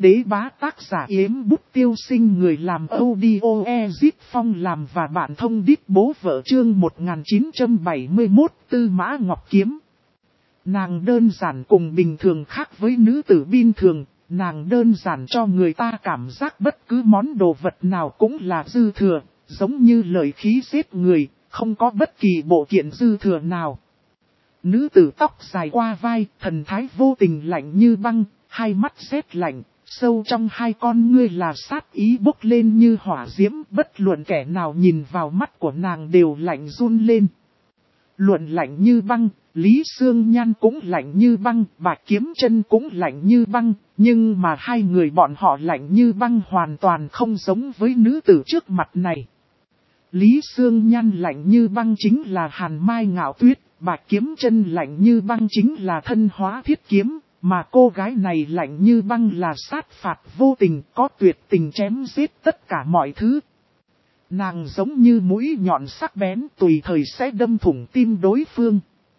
Đế bá tác giả Yếm Bút Tiêu Sinh, người làm audio Ezip Phong làm và bạn thông đít bố vợ, chương 1971 Tư Mã Ngọc Kiếm. Nàng đơn giản cùng bình thường khác với nữ tử bình thường, nàng đơn giản cho người ta cảm giác bất cứ món đồ vật nào cũng là dư thừa, giống như lợi khí giết người, không có bất kỳ bộ kiện dư thừa nào. Nữ tử tóc dài qua vai, thần thái vô tình lạnh như băng, hai mắt rét lạnh, sâu trong hai con ngươi là sát ý bốc lên như hỏa diễm, bất luận kẻ nào nhìn vào mắt của nàng đều lạnh run lên. Luận lạnh như băng, Lý Sương Nhan cũng lạnh như băng, Bạch Kiếm Chân cũng lạnh như băng, nhưng mà hai người bọn họ lạnh như băng hoàn toàn không giống với nữ tử trước mặt này. Lý Sương Nhan lạnh như băng chính là Hàn Mai Ngạo Tuyết, Bạch Kiếm Chân lạnh như băng chính là Thân Hóa Thiết Kiếm, mà cô gái này lạnh như băng là sát phạt vô tình, có tuyệt tình chém giết tất cả mọi thứ. Nàng giống như mũi nhọn sắc bén, tùy thời sẽ đâm thủng tim đối phương.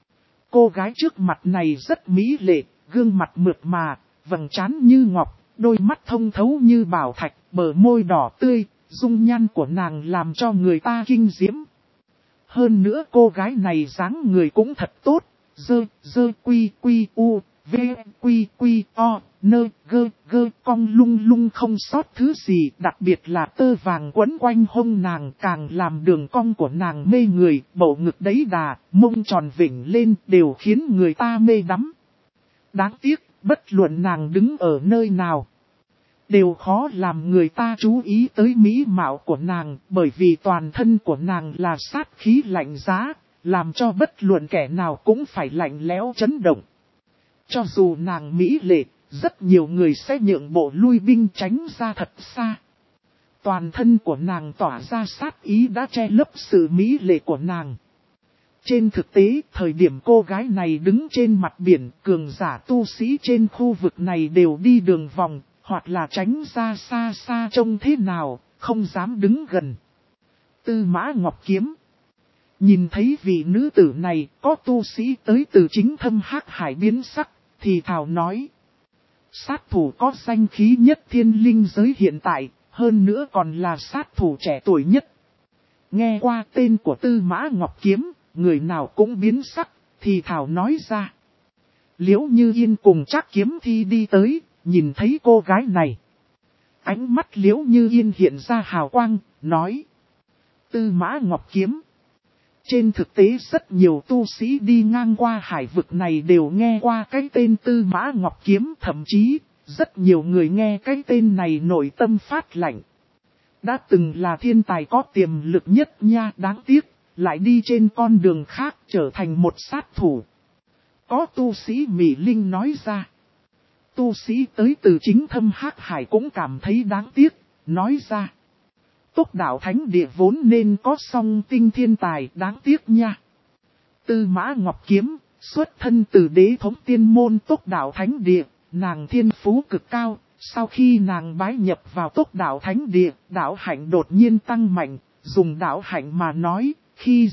Cô gái trước mặt này rất mỹ lệ, gương mặt mượt mà, vầng trán như ngọc, đôi mắt thông thấu như bảo thạch, bờ môi đỏ tươi, dung nhan của nàng làm cho người ta kinh diễm. Hơn nữa cô gái này dáng người cũng thật tốt, dơ quy quy u, v quy quy o, nơ gơ gơ cong lung lung không sót thứ gì, đặc biệt là tơ vàng quấn quanh hông nàng càng làm đường cong của nàng mê người, bầu ngực đấy đà, mông tròn vỉnh lên đều khiến người ta mê đắm. Đáng tiếc, bất luận nàng đứng ở nơi nào, đều khó làm người ta chú ý tới mỹ mạo của nàng, bởi vì toàn thân của nàng là sát khí lạnh giá, làm cho bất luận kẻ nào cũng phải lạnh lẽo chấn động. Cho dù nàng mỹ lệ, rất nhiều người sẽ nhượng bộ lui binh tránh ra thật xa. Toàn thân của nàng tỏa ra sát ý đã che lấp sự mỹ lệ của nàng. Trên thực tế, thời điểm cô gái này đứng trên mặt biển, cường giả tu sĩ trên khu vực này đều đi đường vòng, hoặc là tránh ra xa xa trông thế nào, không dám đứng gần. Tư Mã Ngọc Kiếm. Nhìn thấy vị nữ tử này, có tu sĩ tới từ chính thâm Hắc Hải biến sắc, thì thào nói. Sát thủ có danh khí nhất thiên linh giới hiện tại, hơn nữa còn là sát thủ trẻ tuổi nhất. Nghe qua tên của Tư Mã Ngọc Kiếm, người nào cũng biến sắc, thì thào nói ra. Liễu Như Yên cùng Trác Kiếm Thi đi tới, nhìn thấy cô gái này. Ánh mắt Liễu Như Yên hiện ra hào quang, nói. Tư Mã Ngọc Kiếm. Trên thực tế rất nhiều tu sĩ đi ngang qua hải vực này đều nghe qua cái tên Tư Mã Ngọc Kiếm, thậm chí rất nhiều người nghe cái tên này nội tâm phát lạnh. Đã từng là thiên tài có tiềm lực nhất nha, đáng tiếc, lại đi trên con đường khác trở thành một sát thủ. Có tu sĩ Mỹ Linh nói ra. Tu sĩ tới từ chính thâm Hắc Hải cũng cảm thấy đáng tiếc, nói ra. Tốc Đạo Thánh Địa vốn nên có song tinh thiên tài, đáng tiếc nha. Tư Mã Ngọc Kiếm, xuất thân từ đế thống tiên môn Tốc Đạo Thánh Địa, nàng thiên phú cực cao. Sau khi nàng bái nhập vào Tốc Đạo Thánh Địa, đạo hạnh đột nhiên tăng mạnh. Dùng đạo hạnh mà nói, khi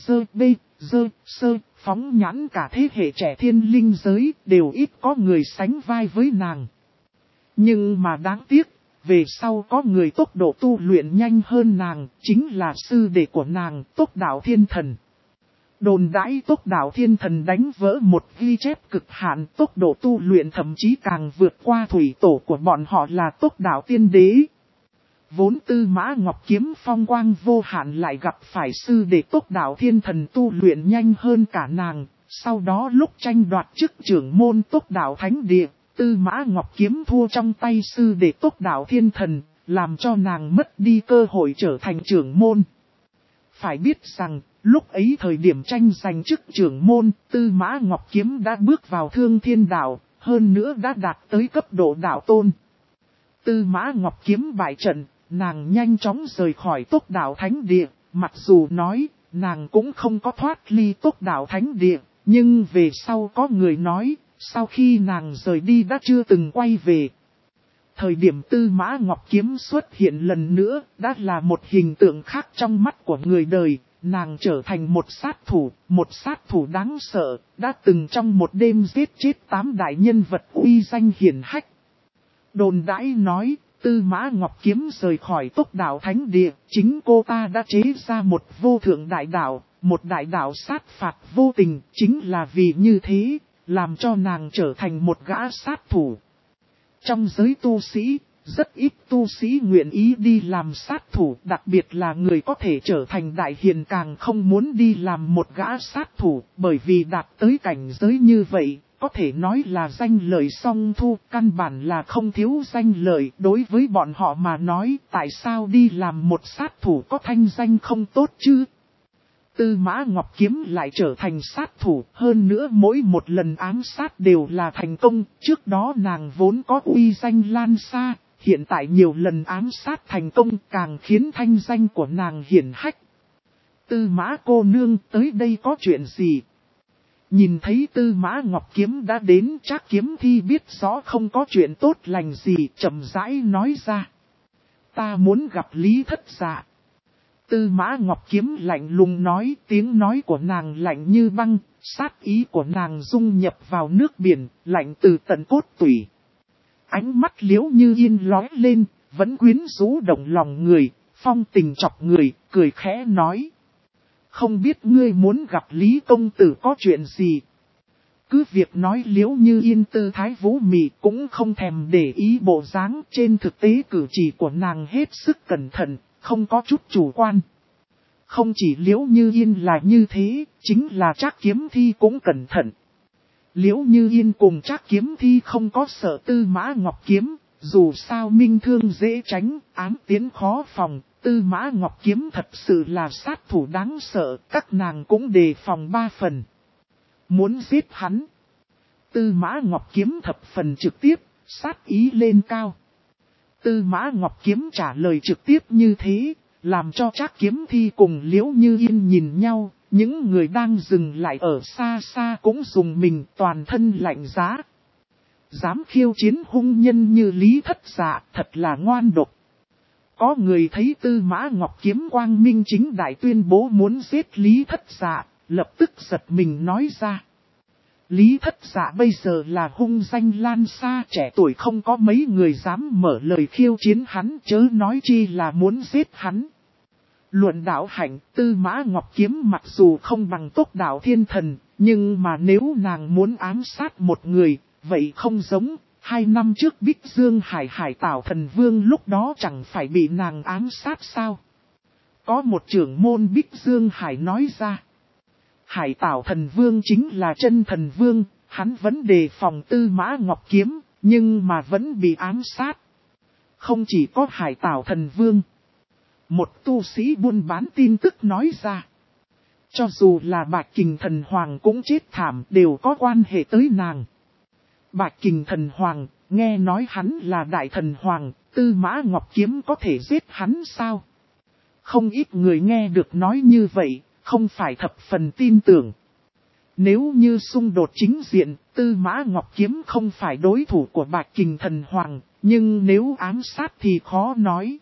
sơ phóng nhãn cả thế hệ trẻ thiên linh giới, đều ít có người sánh vai với nàng. Nhưng mà đáng tiếc, về sau có người tốc độ tu luyện nhanh hơn nàng, chính là sư đệ của nàng, Tốc Đạo Thiên Thần. Đồn đãi Tốc Đạo Thiên Thần đánh vỡ một ghi chép cực hạn, tốc độ tu luyện thậm chí càng vượt qua thủy tổ của bọn họ là Tốc Đạo Tiên Đế. Vốn Tư Mã Ngọc Kiếm phong quang vô hạn lại gặp phải sư đệ Tốc Đạo Thiên Thần tu luyện nhanh hơn cả nàng, sau đó lúc tranh đoạt chức trưởng môn Tốc Đạo Thánh Địa. Tư Mã Ngọc Kiếm thua trong tay sư đệ Tốc Đạo Thiên Thần, làm cho nàng mất đi cơ hội trở thành trưởng môn. Phải biết rằng, lúc ấy thời điểm tranh giành chức trưởng môn, Tư Mã Ngọc Kiếm đã bước vào Thương Thiên Đạo, hơn nữa đã đạt tới cấp độ đạo tôn. Tư Mã Ngọc Kiếm bại trận, nàng nhanh chóng rời khỏi Tốc Đạo Thánh Địa, mặc dù nói, nàng cũng không có thoát ly Tốc Đạo Thánh Địa, nhưng về sau có người nói, sau khi nàng rời đi đã chưa từng quay về. Thời điểm Tư Mã Ngọc Kiếm xuất hiện lần nữa, đã là một hình tượng khác trong mắt của người đời, nàng trở thành một sát thủ đáng sợ, đã từng trong một đêm giết chết 8 đại nhân vật uy danh hiển hách. Đồn đãi nói, Tư Mã Ngọc Kiếm rời khỏi Tốc Đạo Thánh Địa, chính cô ta đã chế ra một vô thượng đại đạo, một đại đạo sát phạt vô tình, chính là vì như thế, làm cho nàng trở thành một gã sát thủ. Trong giới tu sĩ, rất ít tu sĩ nguyện ý đi làm sát thủ, đặc biệt là người có thể trở thành đại hiền càng không muốn đi làm một gã sát thủ, bởi vì đạt tới cảnh giới như vậy, có thể nói là danh lợi song thu, căn bản là không thiếu danh lợi. Đối với bọn họ mà nói, tại sao đi làm một sát thủ có thanh danh không tốt chứ? Tư Mã Ngọc Kiếm lại trở thành sát thủ, hơn nữa mỗi một lần ám sát đều là thành công, trước đó nàng vốn có uy danh lan xa, hiện tại nhiều lần ám sát thành công càng khiến thanh danh của nàng hiển hách. Tư Mã cô nương tới đây có chuyện gì? Nhìn thấy Tư Mã Ngọc Kiếm đã đến, Trác Kiếm Thi biết rõ không có chuyện tốt lành gì, chậm rãi nói ra. Ta muốn gặp Lý Thất Dạ. Tư Mã Ngọc Kiếm lạnh lùng nói, tiếng nói của nàng lạnh như băng, sát ý của nàng dung nhập vào nước biển, lạnh từ tận cốt tủy. Ánh mắt Liễu Như Yên lóe lên, vẫn quyến rũ động lòng người, phong tình chọc người, cười khẽ nói. Không biết ngươi muốn gặp Lý công tử có chuyện gì? Cứ việc nói Liễu Như Yên tư thái vũ mị cũng không thèm để ý bộ dáng, trên thực tế cử chỉ của nàng hết sức cẩn thận, không có chút chủ quan. Không chỉ Liễu Như Yên là như thế, chính là Trác Kiếm Thi cũng cẩn thận. Liễu Như Yên cùng Trác Kiếm Thi không có sợ Tư Mã Ngọc Kiếm, dù sao minh thương dễ tránh, ám tiến khó phòng, Tư Mã Ngọc Kiếm thật sự là sát thủ đáng sợ, các nàng cũng đề phòng 3 phần. Muốn giết hắn. Tư Mã Ngọc Kiếm thập phần trực tiếp, sát ý lên cao. Tư Mã Ngọc Kiếm trả lời trực tiếp như thế, làm cho Trác Kiếm Thi cùng Liễu Như Yên nhìn nhau, những người đang dừng lại ở xa xa cũng dùng mình toàn thân lạnh giá. Dám khiêu chiến hung nhân như Lý Thất Dạ thật là ngoan độc. Có người thấy Tư Mã Ngọc Kiếm quang minh chính đại tuyên bố muốn giết Lý Thất Dạ, lập tức giật mình nói ra. Lý Thất Dạ bây giờ là hung danh lan xa, trẻ tuổi không có mấy người dám mở lời khiêu chiến hắn, chớ nói chi là muốn giết hắn. Luận đạo hạnh, Tư Mã Ngọc Kiếm mặc dù không bằng Tốc Đạo Thiên Thần, nhưng mà nếu nàng muốn ám sát một người, vậy không giống. 2 năm trước Bích Dương Hải Tảo Thần Vương lúc đó chẳng phải bị nàng ám sát sao? Có một trưởng môn Bích Dương Hải nói ra. Hải Tảo Thần Vương chính là chân thần vương, hắn vẫn đề phòng Tư Mã Ngọc Kiếm, nhưng mà vẫn bị ám sát. Không chỉ có Hải Tảo Thần Vương. Một tu sĩ buôn bán tin tức nói ra. Cho dù là Bạch Kình Thần Hoàng cũng chết thảm, đều có quan hệ tới nàng. Bạch Kình Thần Hoàng, nghe nói hắn là Đại Thần Hoàng, Tư Mã Ngọc Kiếm có thể giết hắn sao? Không ít người nghe được nói như vậy, không phải thập phần tin tưởng. Nếu như xung đột chính diện, Tư Mã Ngọc Kiếm không phải đối thủ của Bạch Kình Thần Hoàng, nhưng nếu ám sát thì khó nói.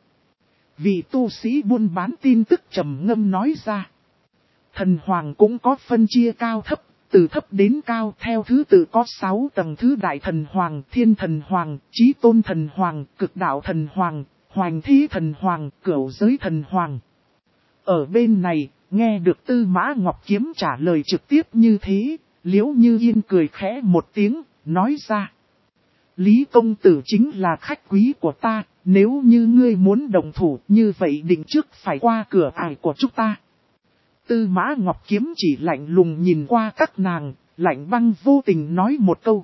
Vị tu sĩ buôn bán tin tức trầm ngâm nói ra. Thần Hoàng cũng có phân chia cao thấp, từ thấp đến cao theo thứ tự có 6 tầng thứ Đại Thần Hoàng, Thiên Thần Hoàng, Chí Tôn Thần Hoàng, Cực Đạo Thần Hoàng, Hoành Thí Thần Hoàng, Cửu Giới Thần Hoàng. Ở bên này, nghe được Tư Mã Ngọc Kiếm trả lời trực tiếp như thế, Liễu Như Yên cười khẽ một tiếng, nói ra. Lý công tử chính là khách quý của ta, nếu như ngươi muốn đồng thủ như vậy định trước phải qua cửa ải của chúng ta. Tư Mã Ngọc Kiếm chỉ lạnh lùng nhìn qua các nàng, lạnh băng vô tình nói một câu.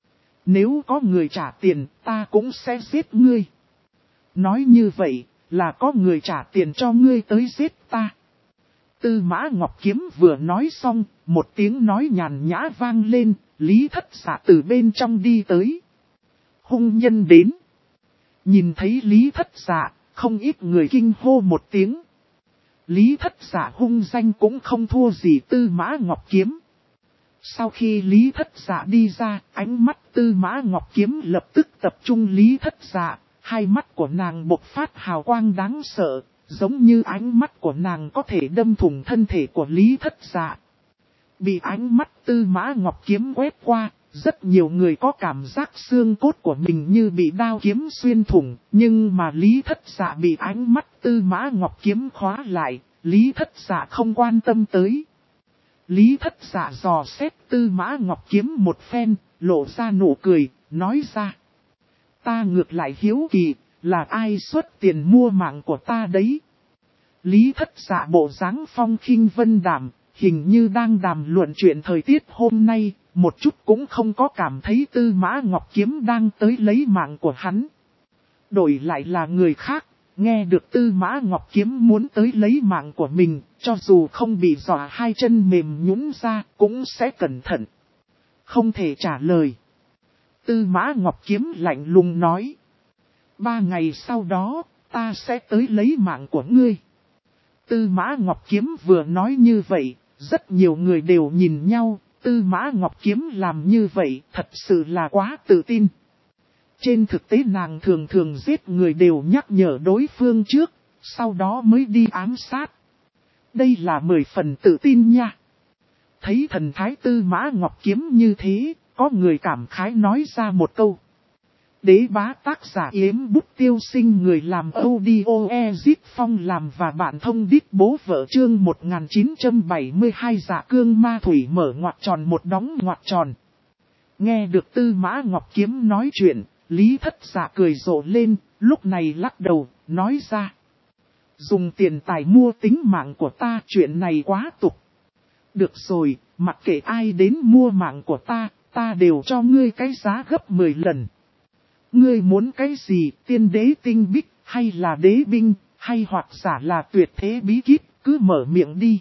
Nếu có người trả tiền, ta cũng sẽ giết ngươi. Nói như vậy, là có người trả tiền cho ngươi tới giết ta. Tư Mã Ngọc Kiếm vừa nói xong, một tiếng nói nhàn nhã vang lên, Lý Thất Dạ từ bên trong đi tới. Hung nhân đến. Nhìn thấy Lý Thất Dạ, không ít người kinh hô một tiếng. Lý Thất Dạ hung danh cũng không thua gì Tư Mã Ngọc Kiếm. Sau khi Lý Thất Dạ đi ra, ánh mắt Tư Mã Ngọc Kiếm lập tức tập trung Lý Thất Dạ, hai mắt của nàng bộc phát hào quang đáng sợ, giống như ánh mắt của nàng có thể đâm thủng thân thể của Lý Thất Dạ. Bị ánh mắt Tư Mã Ngọc Kiếm quét qua, Rất nhiều người có cảm giác xương cốt của mình như bị đao kiếm xuyên thủng, nhưng mà Lý Thất Dạ bị ánh mắt Tư Mã Ngọc Kiếm khóa lại, Lý Thất Dạ không quan tâm tới. Lý Thất Dạ dò xét Tư Mã Ngọc Kiếm một phen, lộ ra nụ cười, nói ra. Ta ngược lại hiếu kỳ, là ai xuất tiền mua mạng của ta đấy? Lý Thất Dạ bộ dáng phong khinh vân đạm, hình như đang đàm luận chuyện thời tiết hôm nay, một chút cũng không có cảm thấy Tư Mã Ngọc Kiếm đang tới lấy mạng của hắn. Đổi lại là người khác, nghe được Tư Mã Ngọc Kiếm muốn tới lấy mạng của mình, cho dù không bị dọa hai chân mềm nhũn ra, cũng sẽ cẩn thận. Không thể trả lời. Tư Mã Ngọc Kiếm lạnh lùng nói. 3 ngày sau đó, ta sẽ tới lấy mạng của ngươi. Tư Mã Ngọc Kiếm vừa nói như vậy, rất nhiều người đều nhìn nhau, Tư Mã Ngọc Kiếm làm như vậy thật sự là quá tự tin. Trên thực tế nàng thường thường giết người đều nhắc nhở đối phương trước, sau đó mới đi ám sát. Đây là 10 phần tự tin nha. Thấy thần thái Tư Mã Ngọc Kiếm như thế, có người cảm khái nói ra một câu. Đế bá tác giả Yếm Bút Tiêu Sinh, người làm audio Ezit Phong làm và bạn thông đít bố vợ chương 1972 Dạ Cương Ma Thủy mở ngoặc tròn một đóng ngoặc tròn. Nghe được Tư Mã Ngọc Kiếm nói chuyện, Lý Thất Dạ cười rộ lên, lúc này lắc đầu, nói ra. Dùng tiền tài mua tính mạng của ta, chuyện này quá tục. Được rồi, mặc kệ ai đến mua mạng của ta đều cho ngươi cái giá gấp 10 lần. Ngươi muốn cái gì, tiên đế tinh bích, hay là đế binh, hay hoặc giả là tuyệt thế bí kíp, cứ mở miệng đi.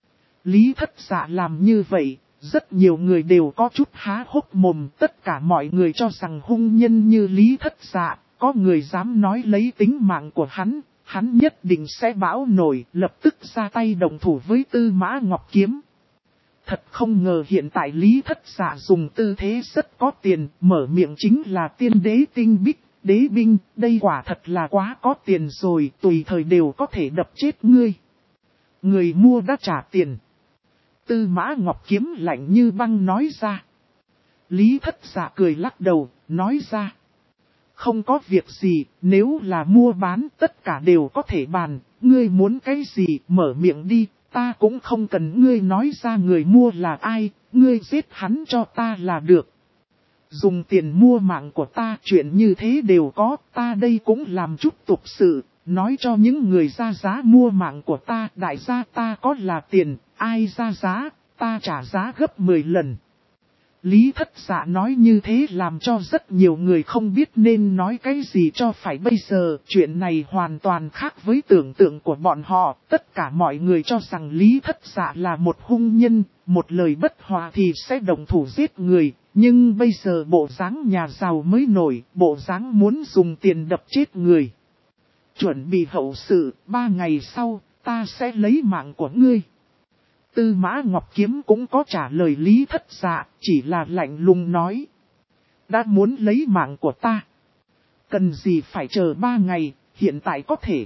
Lý Thất Dạ làm như vậy, rất nhiều người đều có chút há hốc mồm, tất cả mọi người cho rằng hung nhân như Lý Thất Dạ, có người dám nói lấy tính mạng của hắn nhất định sẽ bão nổi, lập tức ra tay động thủ với Tư Mã Ngọc Kiếm. Thật không ngờ hiện tại Lý Thất Dạ dùng tư thế rất có tiền, mở miệng chính là tiên đế tinh bích, đế binh, đây quả thật là quá có tiền rồi, tùy thời đều có thể đập chết ngươi. Người mua đã trả tiền. Tư Mã Ngọc Kiếm lạnh như băng nói ra. Lý Thất Dạ cười lắc đầu, nói ra. Không có việc gì, nếu là mua bán tất cả đều có thể bàn, ngươi muốn cái gì mở miệng đi. Ta cũng không cần ngươi nói ra người mua là ai, ngươi giết hắn cho ta là được. Dùng tiền mua mạng của ta, chuyện như thế đều có, ta đây cũng làm chút tục sự, nói cho những người ra giá mua mạng của ta, đại gia ta có là tiền, ai ra giá, ta trả giá gấp 10 lần. Lý Thất Dạ nói như thế làm cho rất nhiều người không biết nên nói cái gì cho phải bây giờ. Chuyện này hoàn toàn khác với tưởng tượng của bọn họ. Tất cả mọi người cho rằng Lý Thất Dạ là một hung nhân, một lời bất hòa thì sẽ động thủ giết người. Nhưng bây giờ bộ dáng nhà giàu mới nổi, bộ dáng muốn dùng tiền đập chết người. Chuẩn bị hậu sự, 3 ngày sau, ta sẽ lấy mạng của ngươi. Tư Mã Ngọc Kiếm cũng có trả lời Lý Thất Dạ, chỉ là lạnh lùng nói. Đã muốn lấy mạng của ta. Cần gì phải chờ 3 ngày, hiện tại có thể.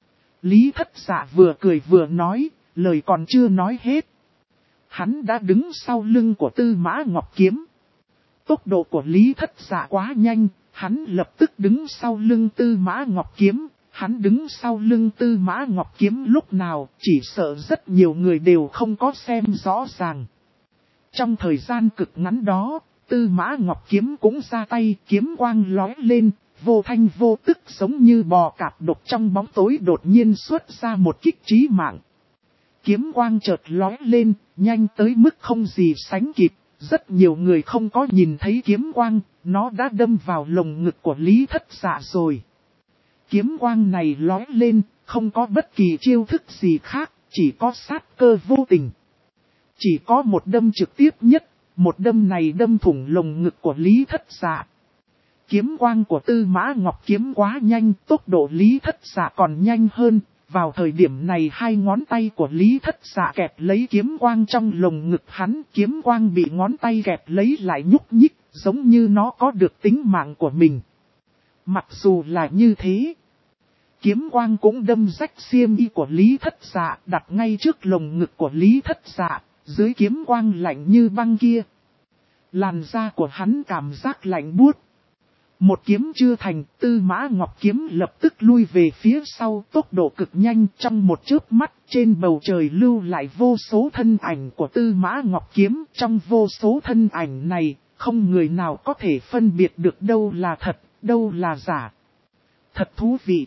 Lý Thất Dạ vừa cười vừa nói, lời còn chưa nói hết. Hắn đã đứng sau lưng của Tư Mã Ngọc Kiếm. Tốc độ của Lý Thất Dạ quá nhanh, hắn lập tức đứng sau lưng Tư Mã Ngọc Kiếm. Hắn đứng sau lưng Tư Mã Ngọc Kiếm lúc nào, chỉ sợ rất nhiều người đều không có xem rõ ràng. Trong thời gian cực ngắn đó, Tư Mã Ngọc Kiếm cũng ra tay, kiếm quang lóe lên, vô thanh vô tức giống như bò cạp độc trong bóng tối đột nhiên xuất ra một kích chí mạng. Kiếm quang chợt lóe lên, nhanh tới mức không gì sánh kịp, rất nhiều người không có nhìn thấy kiếm quang, nó đã đâm vào lồng ngực của Lý Thất Dạ rồi. Kiếm quang này lóe lên, không có bất kỳ chiêu thức gì khác, chỉ có sát cơ vô tình. Chỉ có một đâm trực tiếp nhất, một đâm này đâm thủng lồng ngực của Lý Thất Dạ. Kiếm quang của Tư Mã Ngọc Kiếm quá nhanh, tốc độ Lý Thất Dạ còn nhanh hơn. Vào thời điểm này hai ngón tay của Lý Thất Dạ kẹp lấy kiếm quang trong lồng ngực hắn, kiếm quang bị ngón tay kẹp lấy lại nhúc nhích, giống như nó có được tính mạng của mình. Mặc dù là như thế, kiếm quang cũng đâm rách xiêm y của Lý Thất Dạ, đặt ngay trước lồng ngực của Lý Thất Dạ, dưới kiếm quang lạnh như băng kia. Làn da của hắn cảm giác lạnh buốt. Một kiếm chưa thành, Tư Mã Ngọc Kiếm lập tức lui về phía sau, tốc độ cực nhanh. Trong một chớp mắt, trên bầu trời lưu lại vô số thân ảnh của Tư Mã Ngọc Kiếm. Trong vô số thân ảnh này, không người nào có thể phân biệt được đâu là thật, đâu là giả. Thật thú vị.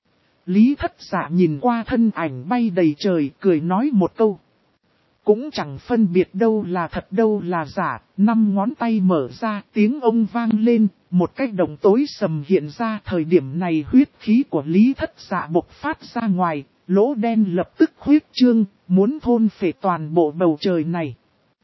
Lý Thất Dạ nhìn qua thân ảnh bay đầy trời, cười nói một câu. Cũng chẳng phân biệt đâu là thật đâu là giả, 5 ngón tay mở ra, tiếng ông vang lên, một cái đồng tối sầm hiện ra. Thời điểm này huyết khí của Lý Thất Dạ bộc phát ra ngoài, lỗ đen lập tức huyết trương, muốn thôn phệ toàn bộ bầu trời này.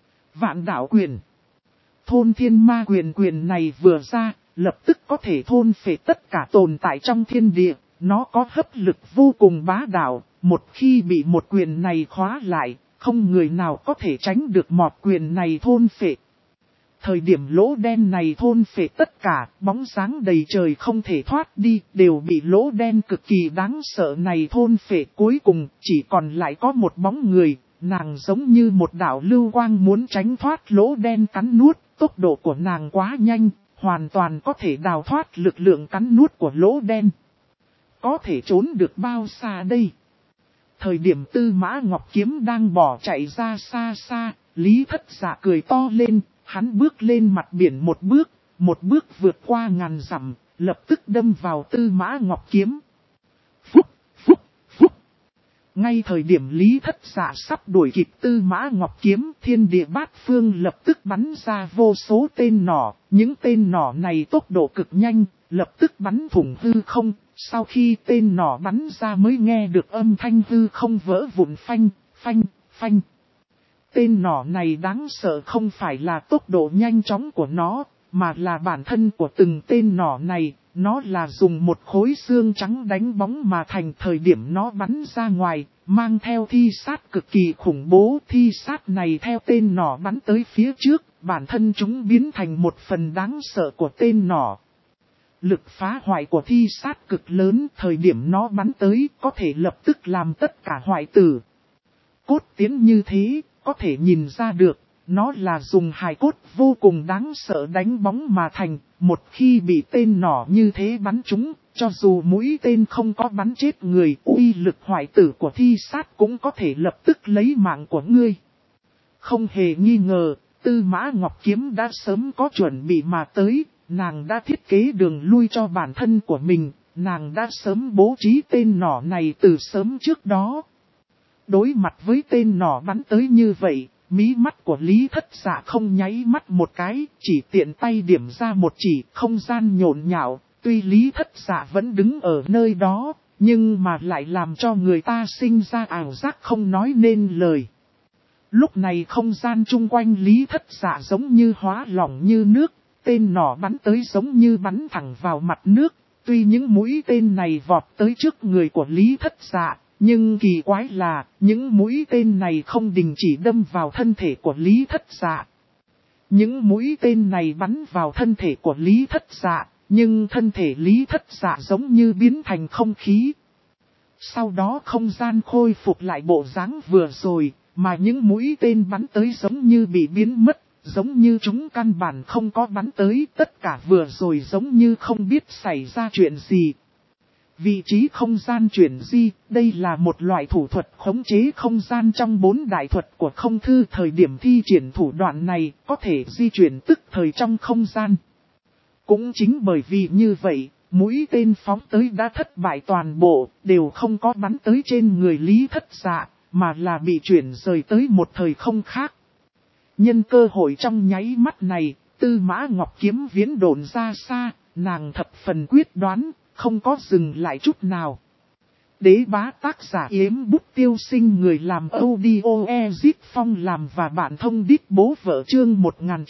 Vạn đạo quyền. Thôn thiên ma quyền này vừa ra, lập tức có thể thôn phệ tất cả tồn tại trong thiên địa. Nó có hấp lực vô cùng bá đạo, một khi bị một quyền này khóa lại, không người nào có thể tránh được một quyền này thôn phệ. Thời điểm lỗ đen này thôn phệ tất cả, bóng sáng đầy trời không thể thoát đi, đều bị lỗ đen cực kỳ đáng sợ này thôn phệ. Cuối cùng, chỉ còn lại có một bóng người, nàng giống như một đạo lưu quang muốn tránh thoát lỗ đen cắn nuốt, tốc độ của nàng quá nhanh, hoàn toàn có thể đào thoát lực lượng cắn nuốt của lỗ đen. Có thể trốn được bao xa đây? Thời điểm Tư Mã Ngọc Kiếm đang bỏ chạy ra xa xa, Lý Thất Dạ cười to lên, hắn bước lên mặt biển một bước vượt qua ngàn dặm, lập tức đâm vào Tư Mã Ngọc Kiếm. Phúc, phúc, phúc. Ngay thời điểm Lý Thất Dạ sắp đuổi kịp Tư Mã Ngọc Kiếm, thiên địa bát phương lập tức bắn ra vô số tên nỏ, những tên nỏ này tốc độ cực nhanh, lập tức bắn thủng hư không. Sau khi tên nỏ bắn ra mới nghe được âm thanh hư không vỡ vụn phanh, phanh, phanh. Tên nỏ này đáng sợ không phải là tốc độ nhanh chóng của nó, mà là bản thân của từng tên nỏ này. Nó là dùng một khối xương trắng đánh bóng mà thành. Thời điểm nó bắn ra ngoài, mang theo thi sát cực kỳ khủng bố. Thi sát này theo tên nỏ bắn tới phía trước, bản thân chúng biến thành một phần đáng sợ của tên nỏ. Lực phá hoại của thi sát cực lớn, thời điểm nó bắn tới có thể lập tức làm tất cả hoại tử. Cốt tiến như thế, có thể nhìn ra được, nó là dùng hài cốt vô cùng đáng sợ đánh bóng mà thành. Một khi bị tên nỏ như thế bắn trúng, cho dù mũi tên không có bắn chết người, uy lực hoại tử của thi sát cũng có thể lập tức lấy mạng của ngươi. Không hề nghi ngờ, Tư Mã Ngọc Kiếm đã sớm có chuẩn bị mà tới. Nàng đã thiết kế đường lui cho bản thân của mình, nàng đã sớm bố trí tên nỏ này từ sớm trước đó. Đối mặt với tên nỏ bắn tới như vậy, mí mắt của Lý Thất Dạ không nháy mắt một cái, chỉ tiện tay điểm ra một chỉ, không gian nhộn nhạo. Tuy Lý Thất Dạ vẫn đứng ở nơi đó, nhưng mà lại làm cho người ta sinh ra ảo giác không nói nên lời. Lúc này không gian chung quanh Lý Thất Dạ giống như hóa lỏng như nước. Tên nỏ bắn tới giống như bắn thẳng vào mặt nước, tuy những mũi tên này vọt tới trước người của Lý Thất Dạ, nhưng kỳ quái là, những mũi tên này không đình chỉ đâm vào thân thể của Lý Thất Dạ. Những mũi tên này bắn vào thân thể của Lý Thất Dạ, nhưng thân thể Lý Thất Dạ giống như biến thành không khí. Sau đó không gian khôi phục lại bộ dáng vừa rồi, mà những mũi tên bắn tới giống như bị biến mất. Giống như chúng căn bản không có bắn tới, tất cả vừa rồi giống như không biết xảy ra chuyện gì. Vị trí không gian chuyển di, đây là một loại thủ thuật khống chế không gian trong 4 đại thuật của không thư. Thời điểm thi triển thủ đoạn này, có thể di chuyển tức thời trong không gian. Cũng chính bởi vì như vậy, mũi tên phóng tới đã thất bại toàn bộ, đều không có bắn tới trên người Lý Thất Dạ, mà là bị chuyển rời tới một thời không khác. Nhân cơ hội trong nháy mắt này, Tư Mã Ngọc Kiếm viễn độn ra xa, nàng thập phần quyết đoán, không có dừng lại chút nào. Đế bá tác giả Yếm Bút Tiêu Sinh, người làm audio Ezit Phong làm và bạn thông đít bố vợ chương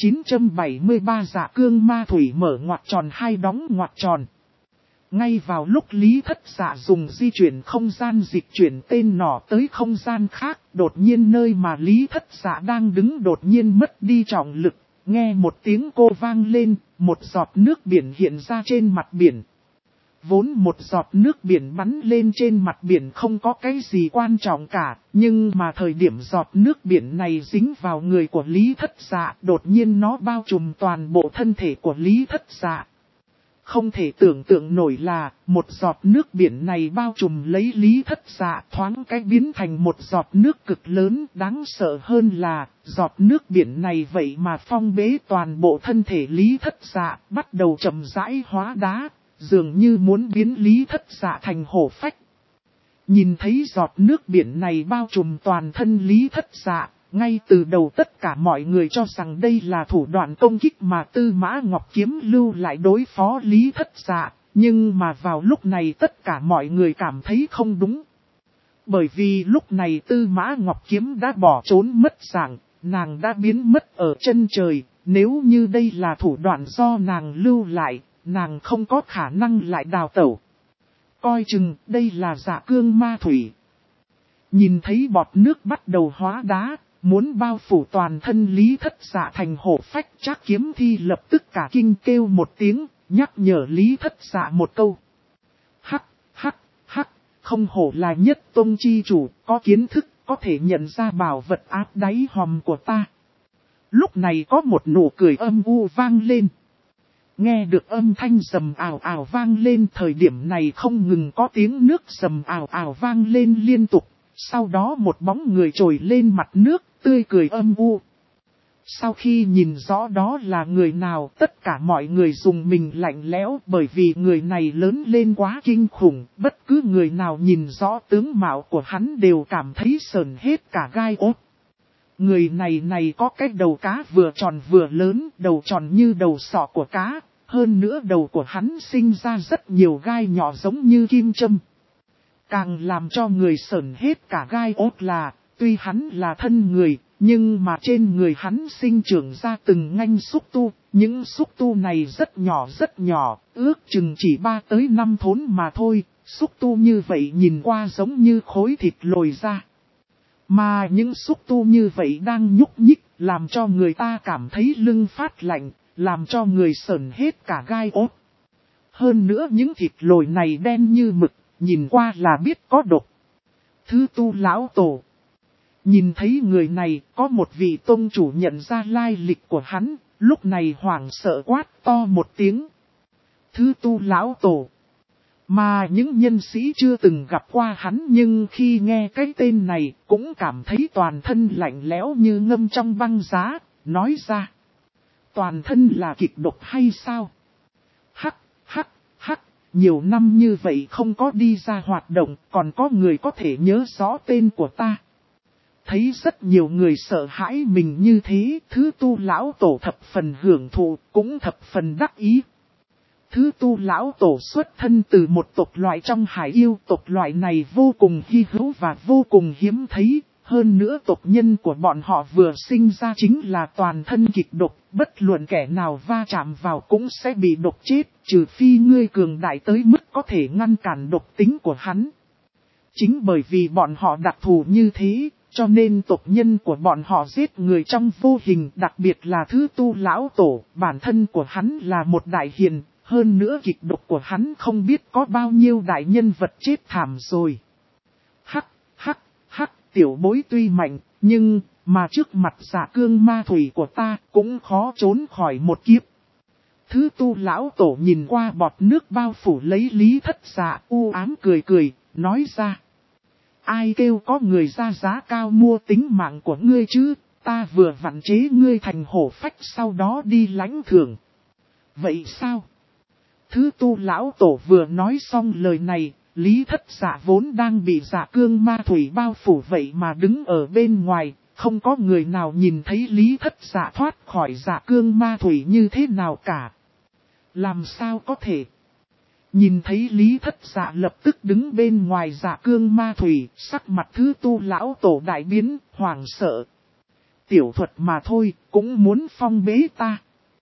1973 Dạ Cương Ma Thủy mở ngoặc tròn hai đóng ngoặc tròn. Ngay vào lúc Lý Thất Dạ dùng di chuyển không gian dịch chuyển tên nỏ tới không gian khác, đột nhiên nơi mà Lý Thất Dạ đang đứng đột nhiên mất đi trọng lực, nghe một tiếng cô vang lên, một giọt nước biển hiện ra trên mặt biển. Vốn một giọt nước biển bắn lên trên mặt biển không có cái gì quan trọng cả, nhưng mà thời điểm giọt nước biển này dính vào người của Lý Thất Dạ, đột nhiên nó bao trùm toàn bộ thân thể của Lý Thất Dạ. Không thể tưởng tượng nổi là, một giọt nước biển này bao trùm lấy Lý Thất Dạ thoáng cái biến thành một giọt nước cực lớn. Đáng sợ hơn là, giọt nước biển này vậy mà phong bế toàn bộ thân thể Lý Thất Dạ, bắt đầu chậm rãi hóa đá, dường như muốn biến Lý Thất Dạ thành hổ phách. Nhìn thấy giọt nước biển này bao trùm toàn thân Lý Thất Dạ, ngay từ đầu tất cả mọi người cho rằng đây là thủ đoạn công kích mà Tư Mã Ngọc Kiếm lưu lại đối phó Lý Thất Dạ, nhưng mà vào lúc này tất cả mọi người cảm thấy không đúng. Bởi vì lúc này Tư Mã Ngọc Kiếm đã bỏ trốn mất dạng, nàng đã biến mất ở chân trời, nếu như đây là thủ đoạn do nàng lưu lại, nàng không có khả năng lại đào tẩu. Coi chừng đây là Dạ Cương Ma Thủy. Nhìn thấy bọt nước bắt đầu hóa đá, muốn bao phủ toàn thân Lý Thất Dạ thành hổ phách, Trác Kiếm Thi lập tức cả kinh kêu một tiếng, nhắc nhở Lý Thất Dạ một câu. Hắc, hắc, hắc, không hổ là nhất tông chi chủ, có kiến thức, có thể nhận ra bảo vật áp đáy hòm của ta. Lúc này có một nụ cười âm u vang lên. Nghe được âm thanh sầm ảo ảo vang lên, thời điểm này không ngừng có tiếng nước sầm ảo ảo vang lên liên tục. Sau đó một bóng người trồi lên mặt nước, tươi cười âm u. Sau khi nhìn rõ đó là người nào, tất cả mọi người dùng mình lạnh lẽo, bởi vì người này lớn lên quá kinh khủng, bất cứ người nào nhìn rõ tướng mạo của hắn đều cảm thấy sờn hết cả gai ốt. Người này có cái đầu cá vừa tròn vừa lớn, đầu tròn như đầu sọ của cá, hơn nữa đầu của hắn sinh ra rất nhiều gai nhỏ giống như kim châm. Càng làm cho người sởn hết cả gai ốt là, tuy hắn là thân người, nhưng mà trên người hắn sinh trưởng ra từng nganh xúc tu, những xúc tu này rất nhỏ, ước chừng chỉ 3 tới 5 thốn mà thôi, xúc tu như vậy nhìn qua giống như khối thịt lồi ra. Mà những xúc tu như vậy đang nhúc nhích, làm cho người ta cảm thấy lưng phát lạnh, làm cho người sởn hết cả gai ốt. Hơn nữa những thịt lồi này đen như mực, nhìn qua là biết có độc. Thứ Tu lão tổ. Nhìn thấy người này, có một vị tông chủ nhận ra lai lịch của hắn, lúc này hoảng sợ quát to một tiếng. Thứ Tu lão tổ. Mà những nhân sĩ chưa từng gặp qua hắn nhưng khi nghe cái tên này cũng cảm thấy toàn thân lạnh lẽo như ngâm trong băng giá, nói ra. Toàn thân là kịch độc hay sao? Hắc, hắc, hắc, nhiều năm như vậy không có đi ra hoạt động, còn có người có thể nhớ rõ tên của ta. Thấy rất nhiều người sợ hãi mình như thế, Thứ Tu lão tổ thập phần hưởng thụ, cũng thập phần đắc ý. Thứ Tu lão tổ xuất thân từ một tộc loại trong hải yêu, tộc loại này vô cùng hy hữu và vô cùng hiếm thấy. Hơn nữa tộc nhân của bọn họ vừa sinh ra chính là toàn thân kịch độc, bất luận kẻ nào va chạm vào cũng sẽ bị độc chết, trừ phi ngươi cường đại tới mức có thể ngăn cản độc tính của hắn. Chính bởi vì bọn họ đặc thù như thế, cho nên tộc nhân của bọn họ giết người trong vô hình, đặc biệt là Thứ Tu lão tổ, bản thân của hắn là một đại hiền, hơn nữa kịch độc của hắn không biết có bao nhiêu đại nhân vật chết thảm rồi. Hắc, hắc, hắc, tiểu bối tuy mạnh, nhưng mà trước mặt Dạ Cương Ma Thủy của ta cũng khó trốn khỏi một kiếp. Thứ Tu lão tổ nhìn qua bọt nước bao phủ lấy Lý Thất Dạ, u ám cười cười, nói ra. Ai kêu có người ra giá cao mua tính mạng của ngươi chứ, ta vừa vặn chế ngươi thành hổ phách sau đó đi lãnh thưởng. Vậy sao? Thứ Tu lão tổ vừa nói xong lời này, Lý Thất Dạ vốn đang bị Dạ Cương Ma Thủy bao phủ vậy mà đứng ở bên ngoài, không có người nào nhìn thấy Lý Thất Dạ thoát khỏi Dạ Cương Ma Thủy như thế nào cả. Làm sao có thể? Nhìn thấy Lý Thất Dạ lập tức đứng bên ngoài Dạ Cương Ma Thủy, sắc mặt Thứ Tu lão tổ đại biến, hoảng sợ. Tiểu thuật mà thôi, cũng muốn phong bế ta.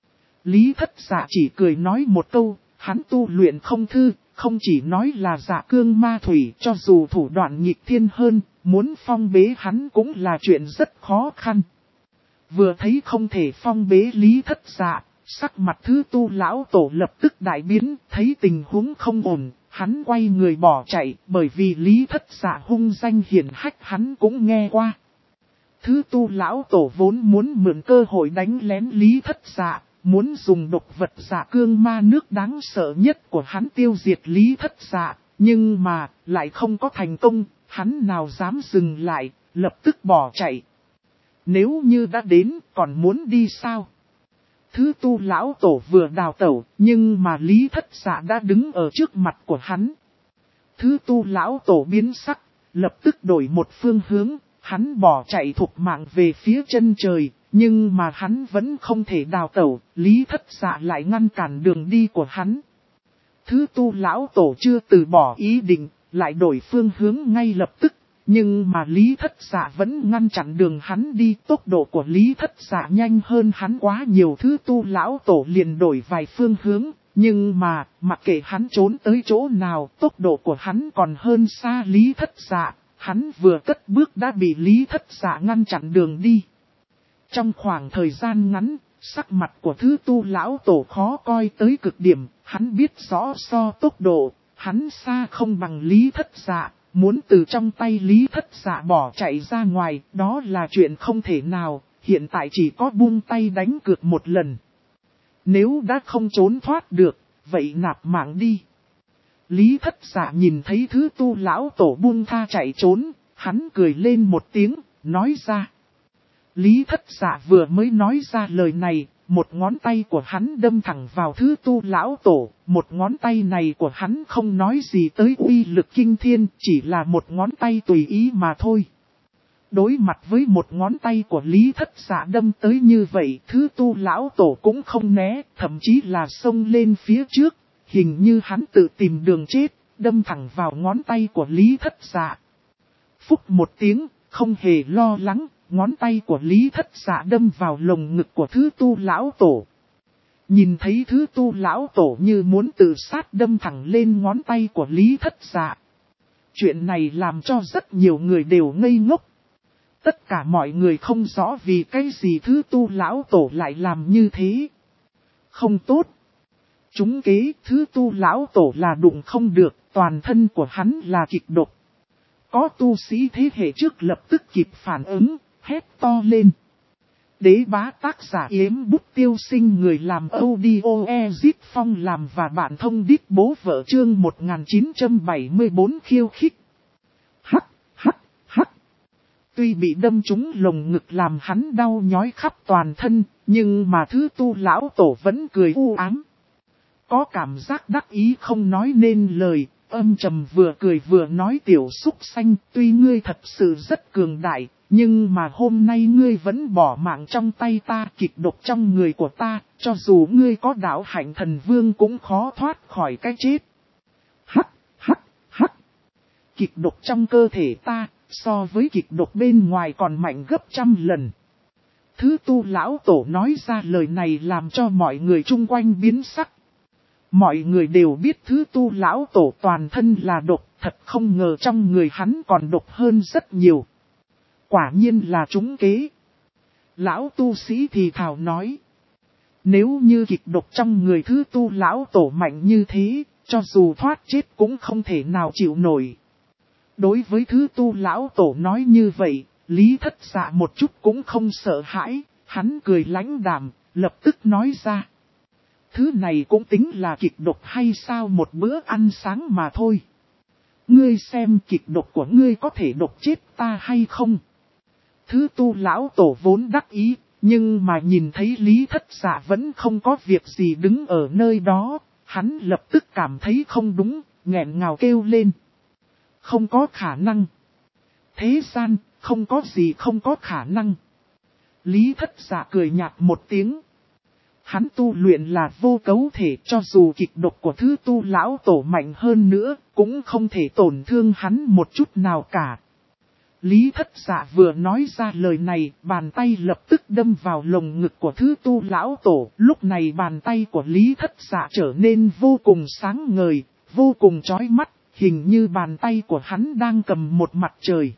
Lý Thất Dạ chỉ cười nói một câu, hắn tu luyện không thư, không chỉ nói là Dạ Cương Ma Thủy, cho dù thủ đoạn nghịch thiên hơn, muốn phong bế hắn cũng là chuyện rất khó khăn. Vừa thấy không thể phong bế Lý Thất Dạ, sắc mặt Thứ Tu lão tổ lập tức đại biến, thấy tình huống không ổn, hắn quay người bỏ chạy, bởi vì Lý Thất Dạ hung danh hiển hách hắn cũng nghe qua. Thứ tu lão tổ vốn muốn mượn cơ hội đánh lén Lý Thất Dạ, muốn dùng độc vật dạ cương ma nước đáng sợ nhất của hắn tiêu diệt Lý Thất Dạ, nhưng mà lại không có thành công, hắn nào dám dừng lại, lập tức bỏ chạy. Nếu như đã đến, còn muốn đi sao? Thứ tu lão tổ vừa đào tẩu, nhưng mà Lý Thất Dạ đã đứng ở trước mặt của hắn. Thứ tu lão tổ biến sắc, lập tức đổi một phương hướng, hắn bỏ chạy thục mạng về phía chân trời, nhưng mà hắn vẫn không thể đào tẩu, Lý Thất Dạ lại ngăn cản đường đi của hắn. Thứ tu lão tổ chưa từ bỏ ý định, lại đổi phương hướng ngay lập tức. Nhưng mà Lý Thất Dạ vẫn ngăn chặn đường hắn đi, tốc độ của Lý Thất Dạ nhanh hơn hắn quá nhiều. Thứ tu lão tổ liền đổi vài phương hướng, nhưng mà mặc kệ hắn trốn tới chỗ nào, tốc độ của hắn còn hơn xa Lý Thất Dạ, hắn vừa cất bước đã bị Lý Thất Dạ ngăn chặn đường đi. Trong khoảng thời gian ngắn, sắc mặt của thứ tu lão tổ khó coi tới cực điểm, hắn biết rõ so tốc độ, hắn xa không bằng Lý Thất Dạ. Muốn từ trong tay Lý Thất Dạ bỏ chạy ra ngoài, đó là chuyện không thể nào, hiện tại chỉ có buông tay đánh cược một lần. Nếu đã không trốn thoát được, vậy nạp mạng đi. Lý Thất Dạ nhìn thấy thứ tu lão tổ buông tha chạy trốn, hắn cười lên một tiếng, nói ra. Lý Thất Dạ vừa mới nói ra lời này, một ngón tay của hắn đâm thẳng vào thứ tu lão tổ, một ngón tay này của hắn không nói gì tới uy lực kinh thiên, chỉ là một ngón tay tùy ý mà thôi. Đối mặt với một ngón tay của Lý Thất Dạ đâm tới như vậy, thứ tu lão tổ cũng không né, thậm chí là xông lên phía trước, hình như hắn tự tìm đường chết, đâm thẳng vào ngón tay của Lý Thất Dạ. Phúc một tiếng, không hề lo lắng. Ngón tay của Lý Thất Dạ đâm vào lồng ngực của thứ tu lão tổ. Nhìn thấy thứ tu lão tổ như muốn tự sát đâm thẳng lên ngón tay của Lý Thất Dạ. Chuyện này làm cho rất nhiều người đều ngây ngốc. Tất cả mọi người không rõ vì cái gì thứ tu lão tổ lại làm như thế. Không tốt. Chúng kế thứ tu lão tổ là đụng không được, toàn thân của hắn là kịch độc. Có tu sĩ thế hệ trước lập tức kịp phản ứng. Hét to lên. Đế bá tác giả Yếm Bút Tiêu Sinh, người làm audio Ezit Phong làm và bạn thông đít bố vợ chương 1974 khiêu khích. Hắc, hắc, hắc. Tuy bị đâm trúng lồng ngực làm hắn đau nhói khắp toàn thân, nhưng mà thứ tu lão tổ vẫn cười u ám. Có cảm giác đắc ý không nói nên lời, âm trầm vừa cười vừa nói tiểu súc xanh, tuy ngươi thật sự rất cường đại. Nhưng mà hôm nay ngươi vẫn bỏ mạng trong tay ta, kịch độc trong người của ta, cho dù ngươi có đạo hạnh thần vương cũng khó thoát khỏi cái chết. Hắc, hắc, hắc. Kịch độc trong cơ thể ta, so với kịch độc bên ngoài còn mạnh gấp 100 lần. Thứ tu lão tổ nói ra lời này làm cho mọi người chung quanh biến sắc. Mọi người đều biết thứ tu lão tổ toàn thân là độc, thật không ngờ trong người hắn còn độc hơn rất nhiều. Quả nhiên là trúng kế. Lão tu sĩ thì thào nói. Nếu như kịch độc trong người thứ tu lão tổ mạnh như thế, cho dù thoát chết cũng không thể nào chịu nổi. Đối với thứ tu lão tổ nói như vậy, Lý Thất Dạ một chút cũng không sợ hãi, hắn cười lãnh đạm, lập tức nói ra. Thứ này cũng tính là kịch độc hay sao, một bữa ăn sáng mà thôi. Ngươi xem kịch độc của ngươi có thể độc chết ta hay không? Thứ tu lão tổ vốn đắc ý, nhưng mà nhìn thấy Lý Thất Dạ vẫn không có việc gì đứng ở nơi đó, hắn lập tức cảm thấy không đúng, nghẹn ngào kêu lên. Không có khả năng. Thế gian, không có gì không có khả năng. Lý Thất Dạ cười nhạt một tiếng. Hắn tu luyện là vô cấu thể, cho dù kịch độc của thứ tu lão tổ mạnh hơn nữa, cũng không thể tổn thương hắn một chút nào cả. Lý Thất Dạ vừa nói ra lời này, bàn tay lập tức đâm vào lồng ngực của thứ tu lão tổ. Lúc này bàn tay của Lý Thất Dạ trở nên vô cùng sáng ngời, vô cùng chói mắt, hình như bàn tay của hắn đang cầm một mặt trời.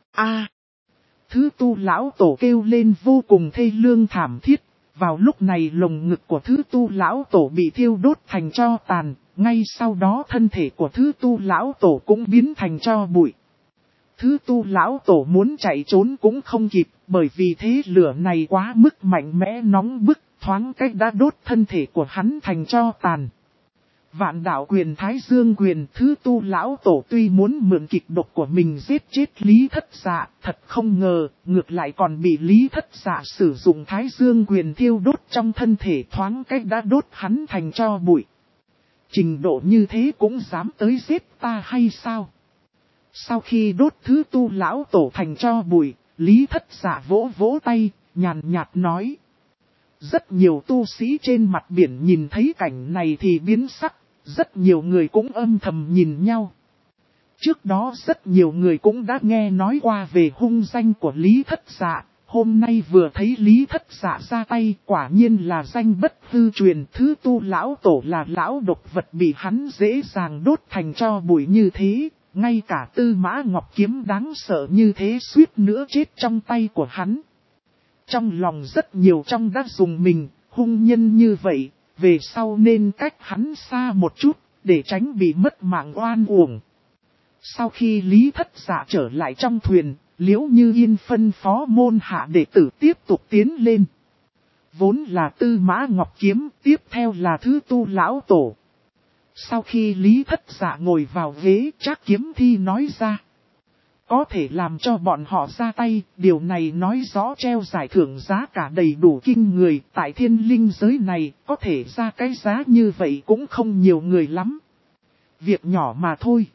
Thứ tu lão tổ kêu lên vô cùng thê lương thảm thiết. Vào lúc này lồng ngực của thứ tu lão tổ bị thiêu đốt thành tro tàn, ngay sau đó thân thể của thứ tu lão tổ cũng biến thành tro bụi. Thứ tu lão tổ muốn chạy trốn cũng không kịp, bởi vì thế lửa này quá mức mạnh mẽ nóng bức, thoáng cách đã đốt thân thể của hắn thành tro tàn. Vạn đạo quyền Thái Dương quyền, thứ tu lão tổ tuy muốn mượn kịch độc của mình giết chết Lý Thất Dạ, thật không ngờ, ngược lại còn bị Lý Thất Dạ sử dụng Thái Dương quyền thiêu đốt trong thân thể, thoáng cách đã đốt hắn thành tro bụi. Trình độ như thế cũng dám tới giết ta hay sao? Sau khi đốt thứ tu lão tổ thành tro bụi, Lý Thất Dạ vỗ vỗ tay, nhàn nhạt nói. Rất nhiều tu sĩ trên mặt biển nhìn thấy cảnh này thì biến sắc, rất nhiều người cũng âm thầm nhìn nhau. Trước đó rất nhiều người cũng đã nghe nói qua về hung danh của Lý Thất Dạ, hôm nay vừa thấy Lý Thất Dạ ra tay, quả nhiên là danh bất hư truyền, thứ tu lão tổ là lão độc vật bị hắn dễ dàng đốt thành tro bụi như thế, ngay cả Tư Mã Ngọc Kiếm đáng sợ như thế suýt nữa chết trong tay của hắn. Trong lòng rất nhiều trong đã dùng mình, hung nhân như vậy, về sau nên cách hắn xa một chút, để tránh bị mất mạng oan uổng. Sau khi Lý Thất Dạ trở lại trong thuyền, Liễu Như Yên phân phó môn hạ đệ tử tiếp tục tiến lên. Vốn là Tư Mã Ngọc Kiếm, tiếp theo là thứ tu lão tổ. Sau khi Lý Thất Dạ ngồi vào ghế, Trác Kiếm Thi nói ra. Có thể làm cho bọn họ ra tay, điều này nói rõ treo giải thưởng giá cả đầy đủ kinh người, tại thiên linh giới này, có thể ra cái giá như vậy cũng không nhiều người lắm. Việc nhỏ mà thôi.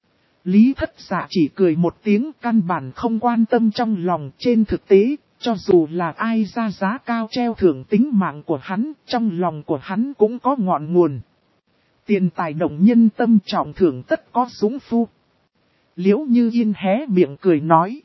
Lý Thất Dạ chỉ cười một tiếng, căn bản không quan tâm trong lòng. Trên thực tế, cho dù là ai ra giá cao treo thưởng tính mạng của hắn, trong lòng của hắn cũng có ngọn nguồn. Tiền tài động nhân tâm, trọng thưởng tất có dũng phu. Liễu Như Yên hé miệng cười nói.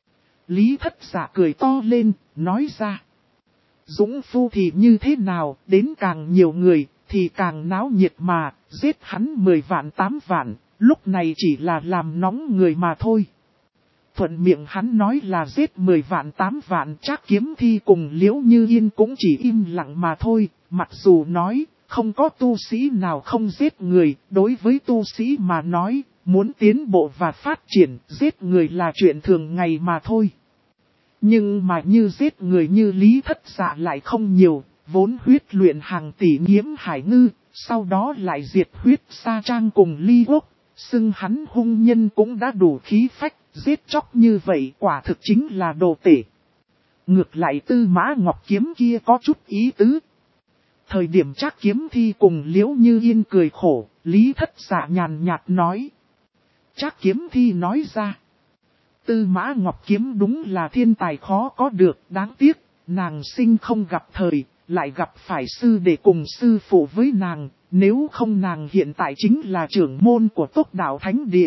Lý Thất Dạ cười to lên, nói ra. Dũng phu thì như thế nào, đến càng nhiều người, thì càng náo nhiệt mà, giết hắn 10 vạn 8 vạn, lúc này chỉ là làm nóng người mà thôi. Thuận miệng hắn nói là giết 10 vạn 8 vạn, Trác Kiếm Thi cùng Liễu Như Yên cũng chỉ im lặng mà thôi, mặc dù nói, không có tu sĩ nào không giết người, đối với tu sĩ mà nói, muốn tiến bộ và phát triển, giết người là chuyện thường ngày mà thôi. Nhưng mà như giết người như Lý Thất Dạ lại không nhiều, vốn huyết luyện hàng tỷ Nghiễm Hải Ngư, sau đó lại diệt huyết Sa Trang cùng Ly Quốc, xưng hắn hung nhân cũng đã đủ khí phách, giết chóc như vậy quả thực chính là đồ tể. Ngược lại Tư Mã Ngọc Kiếm kia có chút ý tứ. Thời điểm Trác Kiếm Thi cùng Liễu Như Yên cười khổ, Lý Thất Dạ nhàn nhạt nói. Trác Kiếm Thi nói ra. Tư Mã Ngọc Kiếm đúng là thiên tài khó có được, đáng tiếc, nàng sinh không gặp thời, lại gặp phải sư để cùng sư phụ với nàng, nếu không nàng hiện tại chính là trưởng môn của Tốc Đạo Thánh Địa.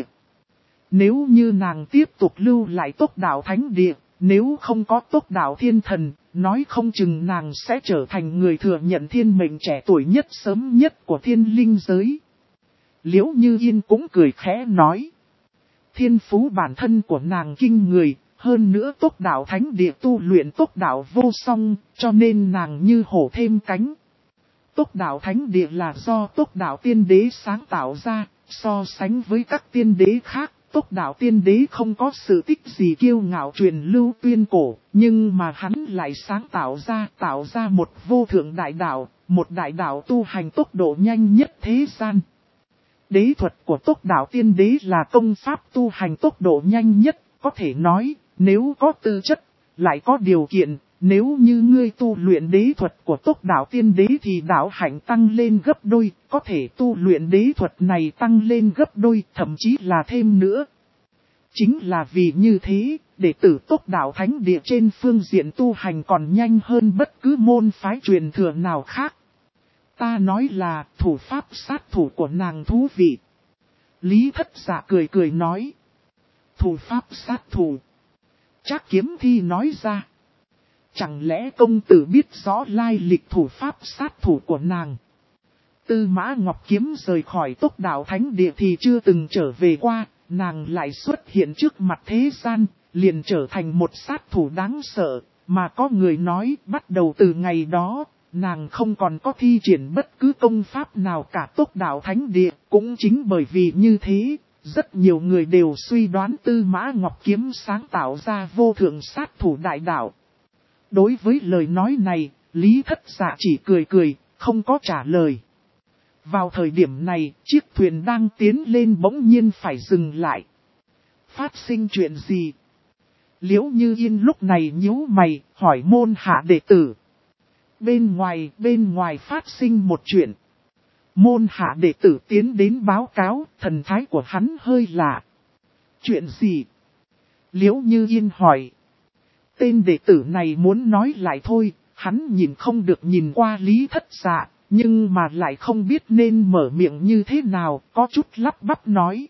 Nếu như nàng tiếp tục lưu lại Tốc Đạo Thánh Địa, nếu không có Tốc Đạo Thiên Thần, nói không chừng nàng sẽ trở thành người thừa nhận thiên mệnh trẻ tuổi nhất sớm nhất của thiên linh giới. Liễu Như Yên cũng cười khẽ nói. Thiên phú bản thân của nàng kinh người, hơn nữa Tốc Đạo Thánh Địa tu luyện Tốc Đạo vô song, cho nên nàng như hổ thêm cánh. Tốc Đạo Thánh Địa là do Tốc Đạo Tiên Đế sáng tạo ra, so sánh với các tiên đế khác, Tốc Đạo Tiên Đế không có sự tích gì kiêu ngạo truyền lưu tuyên cổ, nhưng mà hắn lại sáng tạo ra một vô thượng đại đạo, một đại đạo tu hành tốc độ nhanh nhất thế gian. Đế thuật của Tốc Đạo Tiên Đế là công pháp tu hành tốc độ nhanh nhất, có thể nói, nếu có tư chất, lại có điều kiện, nếu như ngươi tu luyện đế thuật của Tốc Đạo Tiên Đế thì đạo hạnh tăng lên gấp đôi, có thể tu luyện đế thuật này tăng lên gấp đôi, thậm chí là thêm nữa. Chính là vì như thế, đệ tử Tốc Đạo Thánh Địa trên phương diện tu hành còn nhanh hơn bất cứ môn phái truyền thừa nào khác. Ta nói là thủ pháp sát thủ của nàng thú vị. Lý Thất Dạ cười cười nói. Thủ pháp sát thủ. Trác Kiếm Thi nói ra. Chẳng lẽ công tử biết rõ lai lịch thủ pháp sát thủ của nàng? Tư Mã Ngọc Kiếm rời khỏi Tốc Đạo Thánh Địa thì chưa từng trở về qua, nàng lại xuất hiện trước mặt thế gian, liền trở thành một sát thủ đáng sợ, mà có người nói bắt đầu từ ngày đó, nàng không còn có thi triển bất cứ công pháp nào cả tốc đạo thánh địa. Cũng chính bởi vì như thế, rất nhiều người đều suy đoán Tư Mã Ngọc Kiếm sáng tạo ra vô thượng sát thủ đại đạo. Đối với lời nói này, Lý Thất Dạ chỉ cười cười, không có trả lời. Vào thời điểm này, chiếc thuyền đang tiến lên bỗng nhiên phải dừng lại. Phát sinh chuyện gì? Liễu Như Yên lúc này nhíu mày, hỏi môn hạ đệ tử. Bên ngoài phát sinh một chuyện. Môn hạ đệ tử tiến đến báo cáo, thần thái của hắn hơi lạ. Chuyện gì? Liễu Như Yên hỏi. Tên đệ tử này muốn nói lại thôi, hắn nhìn không được nhìn qua Lý Thất Dạ, nhưng mà lại không biết nên mở miệng như thế nào, có chút lắp bắp nói.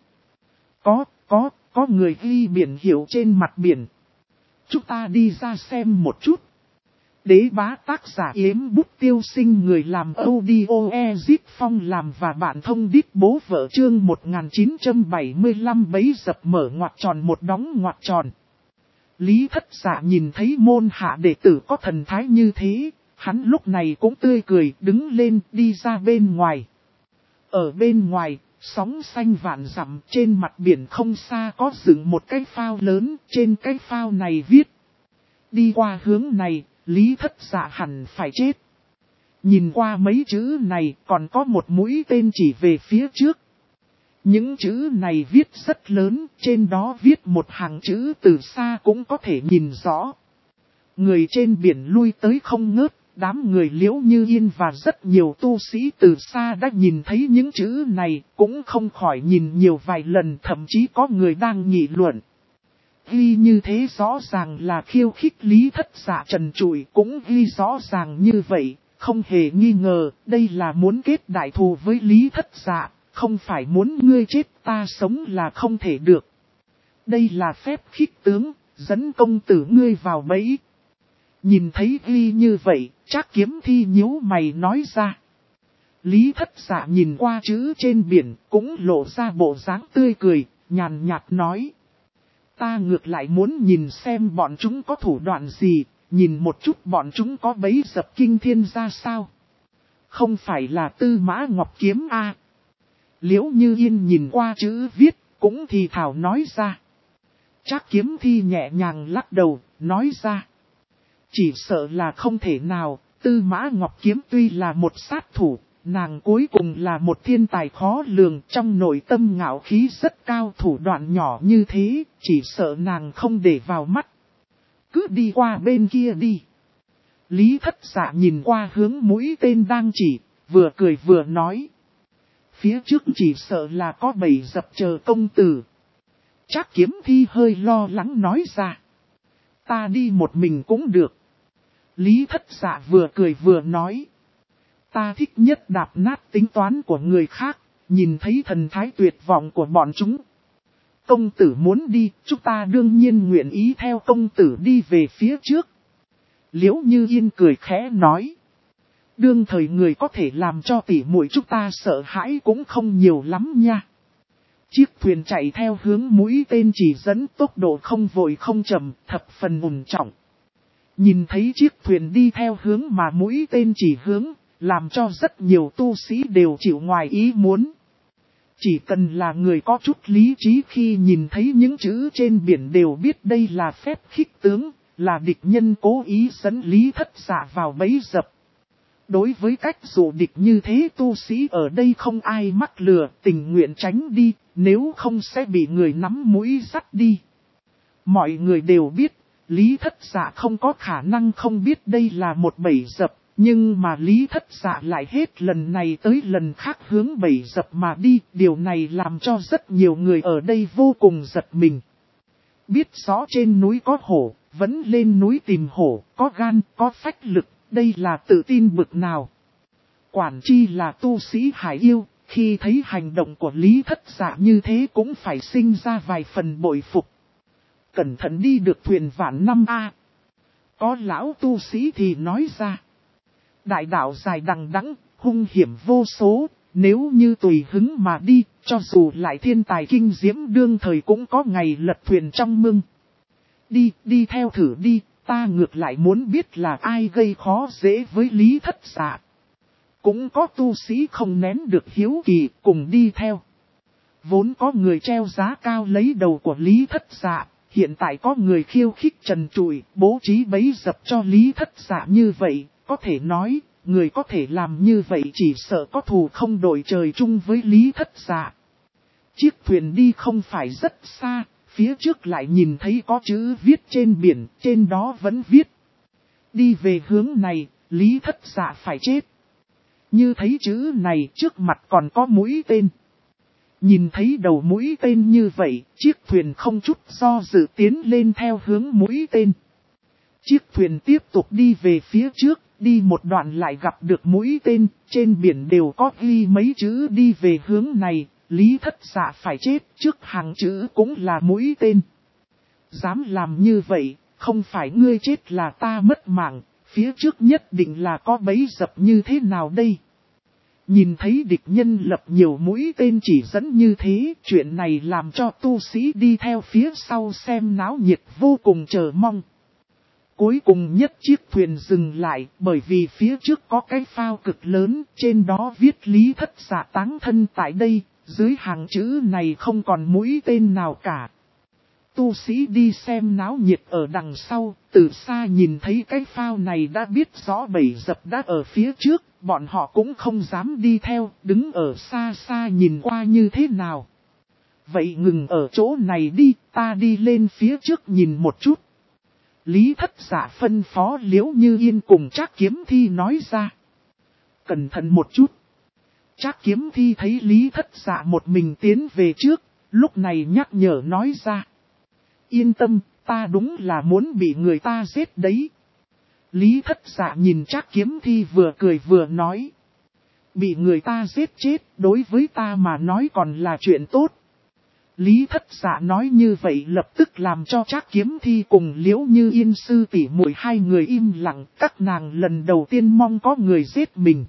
Có người ghi biển hiệu trên mặt biển. Chúng ta đi ra xem một chút. Đế bá tác giả Yếm Bút Tiêu Sinh, người làm audio Ezip Phong làm và bạn thông đít bố vợ, chương 1975 bấy dập mở ngoặc tròn một đóng ngoặc tròn. Lý Thất Dạ nhìn thấy môn hạ đệ tử có thần thái như thế, hắn lúc này cũng tươi cười đứng lên đi ra bên ngoài. Ở bên ngoài, sóng xanh vạn dặm, trên mặt biển không xa có dựng một cái phao lớn, trên cái phao này viết. Đi qua hướng này, Lý Thất Dạ hẳn phải chết. Nhìn qua mấy chữ này còn có một mũi tên chỉ về phía trước. Những chữ này viết rất lớn, trên đó viết một hàng chữ từ xa cũng có thể nhìn rõ. Người trên biển lui tới không ngớt, đám người Liễu Như Yên và rất nhiều tu sĩ từ xa đã nhìn thấy những chữ này, cũng không khỏi nhìn nhiều vài lần, thậm chí có người đang nghị luận. Ghi như thế rõ ràng là khiêu khích Lý Thất Dạ trần trụi, cũng ghi rõ ràng như vậy, không hề nghi ngờ, đây là muốn kết đại thù với Lý Thất Dạ, không phải muốn ngươi chết ta sống là không thể được. Đây là phép khích tướng, dẫn công tử ngươi vào bẫy. Nhìn thấy ghi như vậy, Trác Kiếm Thi nhíu mày nói ra. Lý Thất Dạ nhìn qua chữ trên biển, cũng lộ ra bộ dáng tươi cười, nhàn nhạt nói. Ta ngược lại muốn nhìn xem bọn chúng có thủ đoạn gì, nhìn một chút bọn chúng có bấy dập kinh thiên ra sao. Không phải là Tư Mã Ngọc Kiếm a? Liễu Như Yên nhìn qua chữ viết, cũng thì thảo nói ra. Trác Kiếm Thi nhẹ nhàng lắc đầu, nói ra. Chỉ sợ là không thể nào, Tư Mã Ngọc Kiếm tuy là một sát thủ, nàng cuối cùng là một thiên tài khó lường, trong nội tâm ngạo khí rất cao, thủ đoạn nhỏ như thế, chỉ sợ nàng không để vào mắt. Cứ đi qua bên kia đi. Lý Thất Dạ nhìn qua hướng mũi tên đang chỉ, vừa cười vừa nói. Phía trước chỉ sợ là có bầy dập chờ công tử. Trác Kiếm Thi hơi lo lắng nói ra. Ta đi một mình cũng được. Lý Thất Dạ vừa cười vừa nói. Ta thích nhất đạp nát tính toán của người khác, nhìn thấy thần thái tuyệt vọng của bọn chúng. Công tử muốn đi, chúng ta đương nhiên nguyện ý theo công tử đi về phía trước. Liễu Như Yên cười khẽ nói. Đương thời người có thể làm cho tỉ muội chúng ta sợ hãi cũng không nhiều lắm nha. Chiếc thuyền chạy theo hướng mũi tên chỉ dẫn, tốc độ không vội không chậm, thập phần ổn trọng. Nhìn thấy chiếc thuyền đi theo hướng mà mũi tên chỉ hướng, làm cho rất nhiều tu sĩ đều chịu ngoài ý muốn. Chỉ cần là người có chút lý trí khi nhìn thấy những chữ trên biển đều biết đây là phép khích tướng, là địch nhân cố ý dẫn Lý Thất Dạ vào bẫy dập. Đối với cách dụ địch như thế, tu sĩ ở đây không ai mắc lừa, tình nguyện tránh đi, nếu không sẽ bị người nắm mũi dắt đi. Mọi người đều biết, Lý Thất Dạ không có khả năng không biết đây là một bẫy dập, nhưng mà Lý Thất Dạ lại hết lần này tới lần khác hướng bẫy dập mà đi, điều này làm cho rất nhiều người ở đây vô cùng giật mình. Biết rõ trên núi có hổ, vẫn lên núi tìm hổ, có gan, có phách lực. Đây là tự tin bực nào. Quản chi là tu sĩ hải yêu, khi thấy hành động của Lý Thất Dạ như thế cũng phải sinh ra vài phần bội phục. Cẩn thận đi được thuyền vạn năm a. Có lão tu sĩ thì nói ra. Đại đạo dài đằng đẵng, hung hiểm vô số, nếu như tùy hứng mà đi, cho dù lại thiên tài kinh diễm đương thời cũng có ngày lật thuyền trong mưng. Đi theo thử đi. Ta ngược lại muốn biết là ai gây khó dễ với Lý Thất Dạ. Cũng có tu sĩ không nén được hiếu kỳ cùng đi theo. Vốn có người treo giá cao lấy đầu của Lý Thất Dạ, hiện tại có người khiêu khích trần trụi, bố trí bẫy dập cho Lý Thất Dạ như vậy, có thể nói, người có thể làm như vậy chỉ sợ có thù không đội trời chung với Lý Thất Dạ. Chiếc thuyền đi không phải rất xa, phía trước lại nhìn thấy có chữ viết trên biển, trên đó vẫn viết. Đi về hướng này, Lý Thất Dạ phải chết. Như thấy chữ này trước mặt còn có mũi tên. Nhìn thấy đầu mũi tên như vậy, chiếc thuyền không chút do dự tiến lên theo hướng mũi tên. Chiếc thuyền tiếp tục đi về phía trước, đi một đoạn lại gặp được mũi tên, trên biển đều có ghi mấy chữ đi về hướng này, Lý Thất Dạ phải chết, trước hàng chữ cũng là mũi tên. Dám làm như vậy, không phải ngươi chết là ta mất mạng, phía trước nhất định là có bẫy dập như thế nào đây? Nhìn thấy địch nhân lập nhiều mũi tên chỉ dẫn như thế, chuyện này làm cho tu sĩ đi theo phía sau xem náo nhiệt vô cùng chờ mong. Cuối cùng nhất chiếc thuyền dừng lại, bởi vì phía trước có cái phao cực lớn, trên đó viết Lý Thất Dạ táng thân tại đây, dưới hàng chữ này không còn mũi tên nào cả. Tu sĩ đi xem náo nhiệt ở đằng sau, từ xa nhìn thấy cái phao này đã biết rõ bẫy dập đã ở phía trước, bọn họ cũng không dám đi theo, đứng ở xa xa nhìn qua như thế nào. Vậy ngừng ở chỗ này đi, ta đi lên phía trước nhìn một chút. Lý Thất Dạ phân phó Liễu Như Yên cùng Trác Kiếm Thi nói ra. Cẩn thận một chút. Trác Kiếm Thi thấy Lý Thất Dạ một mình tiến về trước, lúc này nhắc nhở nói ra. Yên tâm, ta đúng là muốn bị người ta giết đấy. Lý Thất Dạ nhìn Trác Kiếm Thi vừa cười vừa nói. Bị người ta giết chết, đối với ta mà nói còn là chuyện tốt. Lý Thất Dạ nói như vậy lập tức làm cho Trác Kiếm Thi cùng Liễu Như Yên sư tỷ muội hai người im lặng, các nàng lần đầu tiên mong có người giết mình.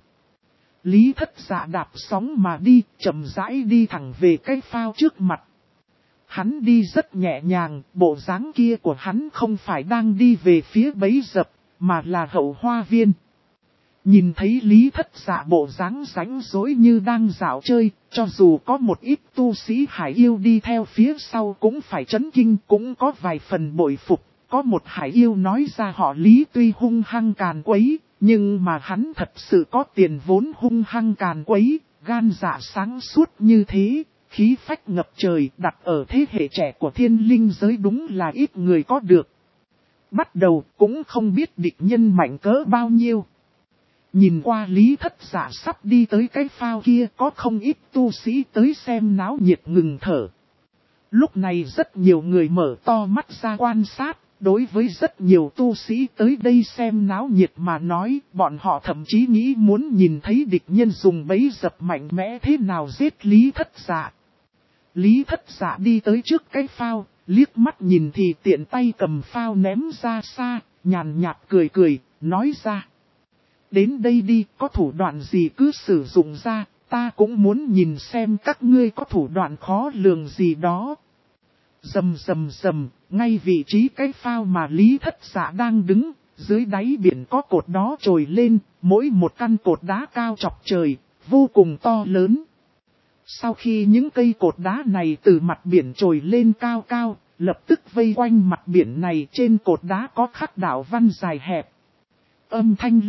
Lý Thất Dạ đạp sóng mà đi, chậm rãi đi thẳng về cái phao trước mặt. Hắn đi rất nhẹ nhàng, bộ dáng kia của hắn không phải đang đi về phía bẫy dập, mà là hậu hoa viên. Nhìn thấy Lý Thất Dạ bộ dáng rãnh rỗi như đang dạo chơi, cho dù có một ít tu sĩ hải yêu đi theo phía sau cũng phải chấn kinh, cũng có vài phần bội phục. Có một hải yêu nói ra họ Lý tuy hung hăng càn quấy, nhưng mà hắn thật sự có tiền vốn hung hăng càn quấy, gan dạ sáng suốt như thế, khí phách ngập trời đặt ở thế hệ trẻ của thiên linh giới đúng là ít người có được. Bắt đầu cũng không biết địch nhân mạnh cỡ bao nhiêu. Nhìn qua Lý Thất Dạ sắp đi tới cái phao kia có không ít tu sĩ tới xem náo nhiệt ngừng thở. Lúc này rất nhiều người mở to mắt ra quan sát, đối với rất nhiều tu sĩ tới đây xem náo nhiệt mà nói, bọn họ thậm chí nghĩ muốn nhìn thấy địch nhân dùng bẫy dập mạnh mẽ thế nào giết Lý Thất Dạ. Lý Thất Dạ đi tới trước cái phao, liếc mắt nhìn thì tiện tay cầm phao ném ra xa, nhàn nhạt cười cười, nói ra. Đến đây đi, có thủ đoạn gì cứ sử dụng ra, ta cũng muốn nhìn xem các ngươi có thủ đoạn khó lường gì đó. Rầm rầm rầm, ngay vị trí cái phao mà Lý Thất Dạ đang đứng, dưới đáy biển có cột đó trồi lên, mỗi một căn cột đá cao chọc trời, vô cùng to lớn. Sau khi những cây cột đá này từ mặt biển trồi lên cao cao, lập tức vây quanh mặt biển này trên cột đá có khắc đạo văn dài hẹp. Âm thanh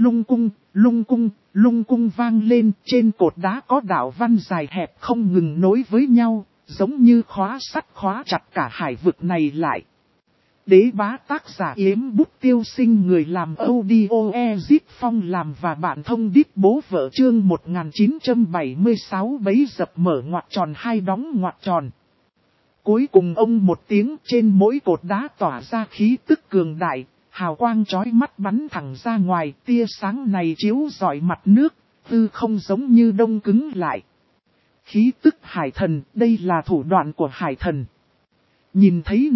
lung cung vang lên trên cột đá có đạo văn dài hẹp không ngừng nối với nhau, giống như khóa sắt khóa chặt cả hải vực này lại. Đế bá tác giả Yếm Bút Tiêu Sinh người làm audio Ezip Phong làm và bạn thông đít bố vợ chương 1976 bấy dập mở ngoặc tròn hai đóng ngoặc tròn. Cuối cùng ông một tiếng trên mỗi cột đá tỏa ra khí tức cường đại, hào quang chói mắt bắn thẳng ra ngoài, tia sáng này chiếu rọi mặt nước, tư không giống như đông cứng lại. Khí tức hải thần, đây là thủ đoạn của hải thần. Nhìn thấy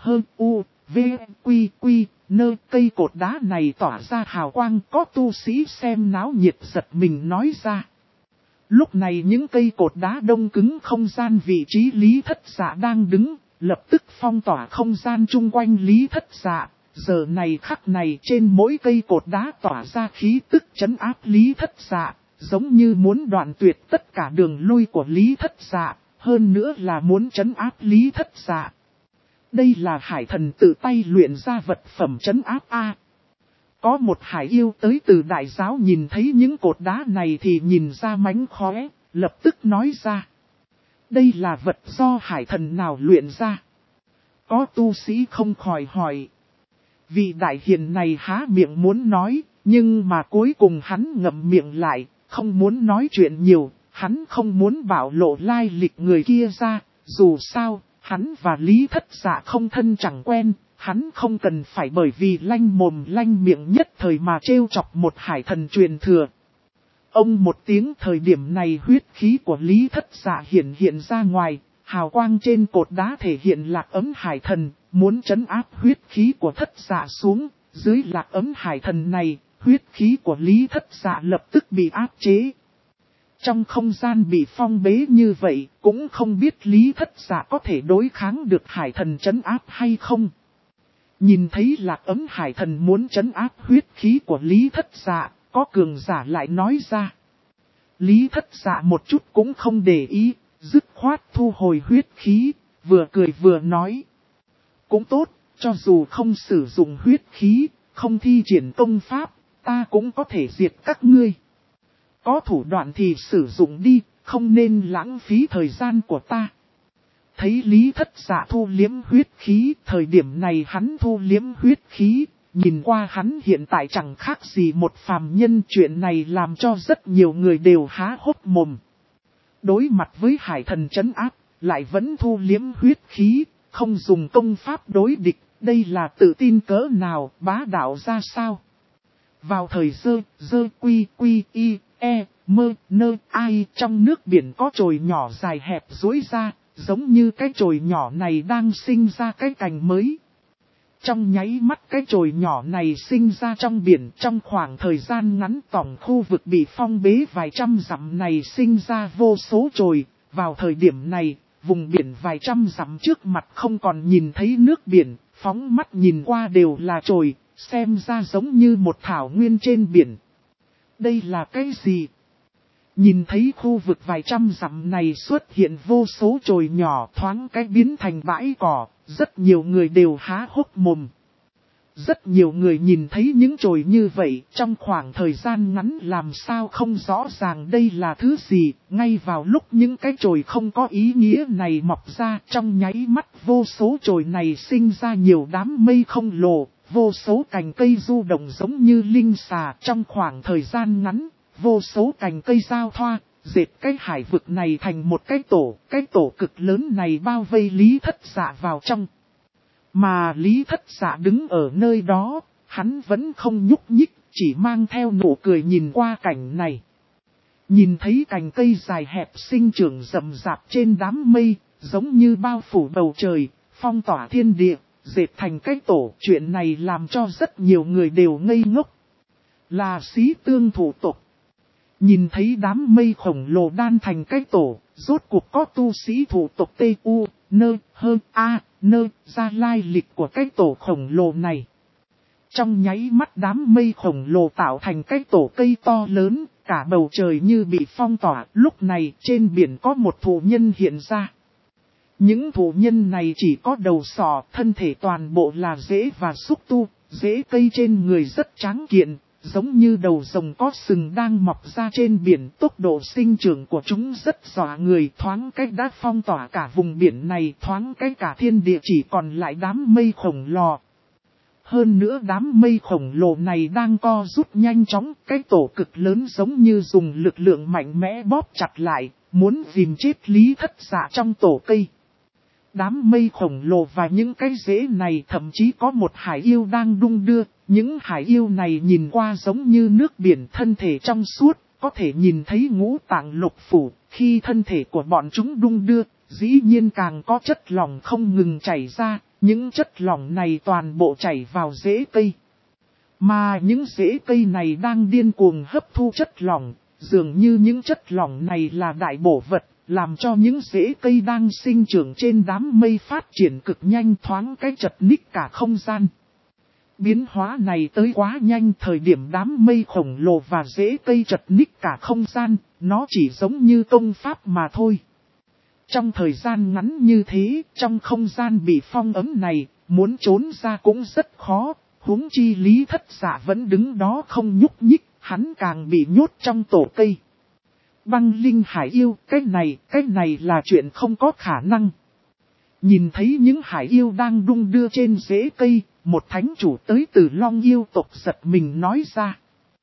nơ cây cột đá này tỏa ra hào quang, có tu sĩ xem náo nhiệt giật mình nói ra. Lúc này những cây cột đá đông cứng không gian vị trí Lý Thất Dạ đang đứng, lập tức phong tỏa không gian chung quanh Lý Thất Dạ, giờ này khắc này trên mỗi cây cột đá tỏa ra khí tức trấn áp Lý Thất Dạ, giống như muốn đoạn tuyệt tất cả đường lui của Lý Thất Dạ, hơn nữa là muốn trấn áp Lý Thất Dạ. Đây là hải thần tự tay luyện ra vật phẩm trấn áp A. Có một hải yêu tới từ đại giáo nhìn thấy những cột đá này thì nhìn ra mánh khóe, lập tức nói ra. Đây là vật do hải thần nào luyện ra? Có tu sĩ không khỏi hỏi. Vị đại hiền này há miệng muốn nói, nhưng mà cuối cùng hắn ngậm miệng lại, không muốn nói chuyện nhiều, hắn không muốn bảo lộ lai lịch người kia ra, dù sao, hắn và Lý Thất Dạ không thân chẳng quen, hắn không cần phải bởi vì lanh mồm lanh miệng nhất thời mà trêu chọc một hải thần truyền thừa. Ông một tiếng thời điểm này huyết khí của Lý Thất Dạ hiện ra ngoài, hào quang trên cột đá thể hiện lạc ấm hải thần, muốn trấn áp huyết khí của Thất Dạ xuống, dưới lạc ấm hải thần này, huyết khí của Lý Thất Dạ lập tức bị áp chế. Trong không gian bị phong bế như vậy, cũng không biết Lý Thất Dạ có thể đối kháng được hải thần trấn áp hay không. Nhìn thấy lạc ấm hải thần muốn trấn áp huyết khí của Lý Thất Dạ, có cường giả lại nói ra. Lý Thất Dạ một chút cũng không để ý, dứt khoát thu hồi huyết khí, vừa cười vừa nói. Cũng tốt, cho dù không sử dụng huyết khí, không thi triển công pháp, ta cũng có thể diệt các ngươi. Có thủ đoạn thì sử dụng đi, không nên lãng phí thời gian của ta. Thấy Lý Thất Dạ thu liếm huyết khí, thời điểm này hắn thu liếm huyết khí, nhìn qua hắn hiện tại chẳng khác gì một phàm nhân, chuyện này làm cho rất nhiều người đều há hốc mồm. Đối mặt với hải thần trấn áp, lại vẫn thu liếm huyết khí, không dùng công pháp đối địch, đây là tự tin cỡ nào, bá đạo ra sao. Vào thời dơ quy y, e, mơ, nơ, ai trong nước biển có chồi nhỏ dài hẹp duỗi ra, giống như cái chồi nhỏ này đang sinh ra cái cành mới. Trong nháy mắt cái chồi nhỏ này sinh ra trong biển, trong khoảng thời gian ngắn tổng khu vực bị phong bế vài trăm dặm này sinh ra vô số chồi. Vào thời điểm này, vùng biển vài trăm dặm trước mặt không còn nhìn thấy nước biển, phóng mắt nhìn qua đều là chồi, xem ra giống như một thảo nguyên trên biển. Đây là cái gì? Nhìn thấy khu vực vài trăm dặm này xuất hiện vô số chồi nhỏ thoáng cái biến thành bãi cỏ, rất nhiều người đều há hốc mồm. Rất nhiều người nhìn thấy những chồi như vậy trong khoảng thời gian ngắn làm sao không rõ ràng đây là thứ gì, ngay vào lúc những cái chồi không có ý nghĩa này mọc ra trong nháy mắt vô số chồi này sinh ra nhiều đám mây khổng lồ, vô số cành cây du động giống như linh xà trong khoảng thời gian ngắn. Vô số cành cây giao thoa, dệt cái hải vực này thành một cái tổ cực lớn này bao vây Lý Thất Dạ vào trong. Mà Lý Thất Dạ đứng ở nơi đó, hắn vẫn không nhúc nhích, chỉ mang theo nụ cười nhìn qua cảnh này. Nhìn thấy cành cây dài hẹp sinh trưởng rậm rạp trên đám mây, giống như bao phủ bầu trời, phong tỏa thiên địa, dệt thành cái tổ. Chuyện này làm cho rất nhiều người đều ngây ngốc. Là xí tương thủ tộc. Nhìn thấy đám mây khổng lồ đan thành cái tổ, rốt cuộc có tu sĩ thủ tộc T.U. Nơ, Hơ, A, Nơ, ra lai lịch của cái tổ khổng lồ này. Trong nháy mắt đám mây khổng lồ tạo thành cái tổ cây to lớn, cả bầu trời như bị phong tỏa. Lúc này trên biển có một thụ nhân hiện ra. Những thụ nhân này chỉ có đầu sọ, thân thể toàn bộ là rễ và xúc tu, rễ cây trên người rất tráng kiện. Giống như đầu rồng có sừng đang mọc ra trên biển, tốc độ sinh trưởng của chúng rất dọa người, thoáng cách đã phong tỏa cả vùng biển này, thoáng cách cả thiên địa chỉ còn lại đám mây khổng lồ. Hơn nữa đám mây khổng lồ này đang co rút nhanh chóng, cái tổ cực lớn giống như dùng lực lượng mạnh mẽ bóp chặt lại, muốn dìm chết Lý Thất Dạ trong tổ cây. Đám mây khổng lồ và những cái rễ này thậm chí có một hải yêu đang đung đưa. Những hải yêu này nhìn qua giống như nước biển, thân thể trong suốt, có thể nhìn thấy ngũ tạng lục phủ. Khi thân thể của bọn chúng đung đưa, dĩ nhiên càng có chất lỏng không ngừng chảy ra. Những chất lỏng này toàn bộ chảy vào rễ cây. Mà những rễ cây này đang điên cuồng hấp thu chất lỏng, dường như những chất lỏng này là đại bổ vật. Làm cho những rễ cây đang sinh trưởng trên đám mây phát triển cực nhanh, thoáng cái chật ních cả không gian. Biến hóa này tới quá nhanh, thời điểm đám mây khổng lồ và rễ cây chật ních cả không gian, nó chỉ giống như công pháp mà thôi. Trong thời gian ngắn như thế, trong không gian bị phong ấn này, muốn trốn ra cũng rất khó, huống chi Lý Thất Dạ vẫn đứng đó không nhúc nhích, hắn càng bị nhốt trong tổ cây. Băng linh hải yêu, cái này là chuyện không có khả năng. Nhìn thấy những hải yêu đang đung đưa trên rễ cây, một thánh chủ tới từ Long yêu tộc giật mình nói ra.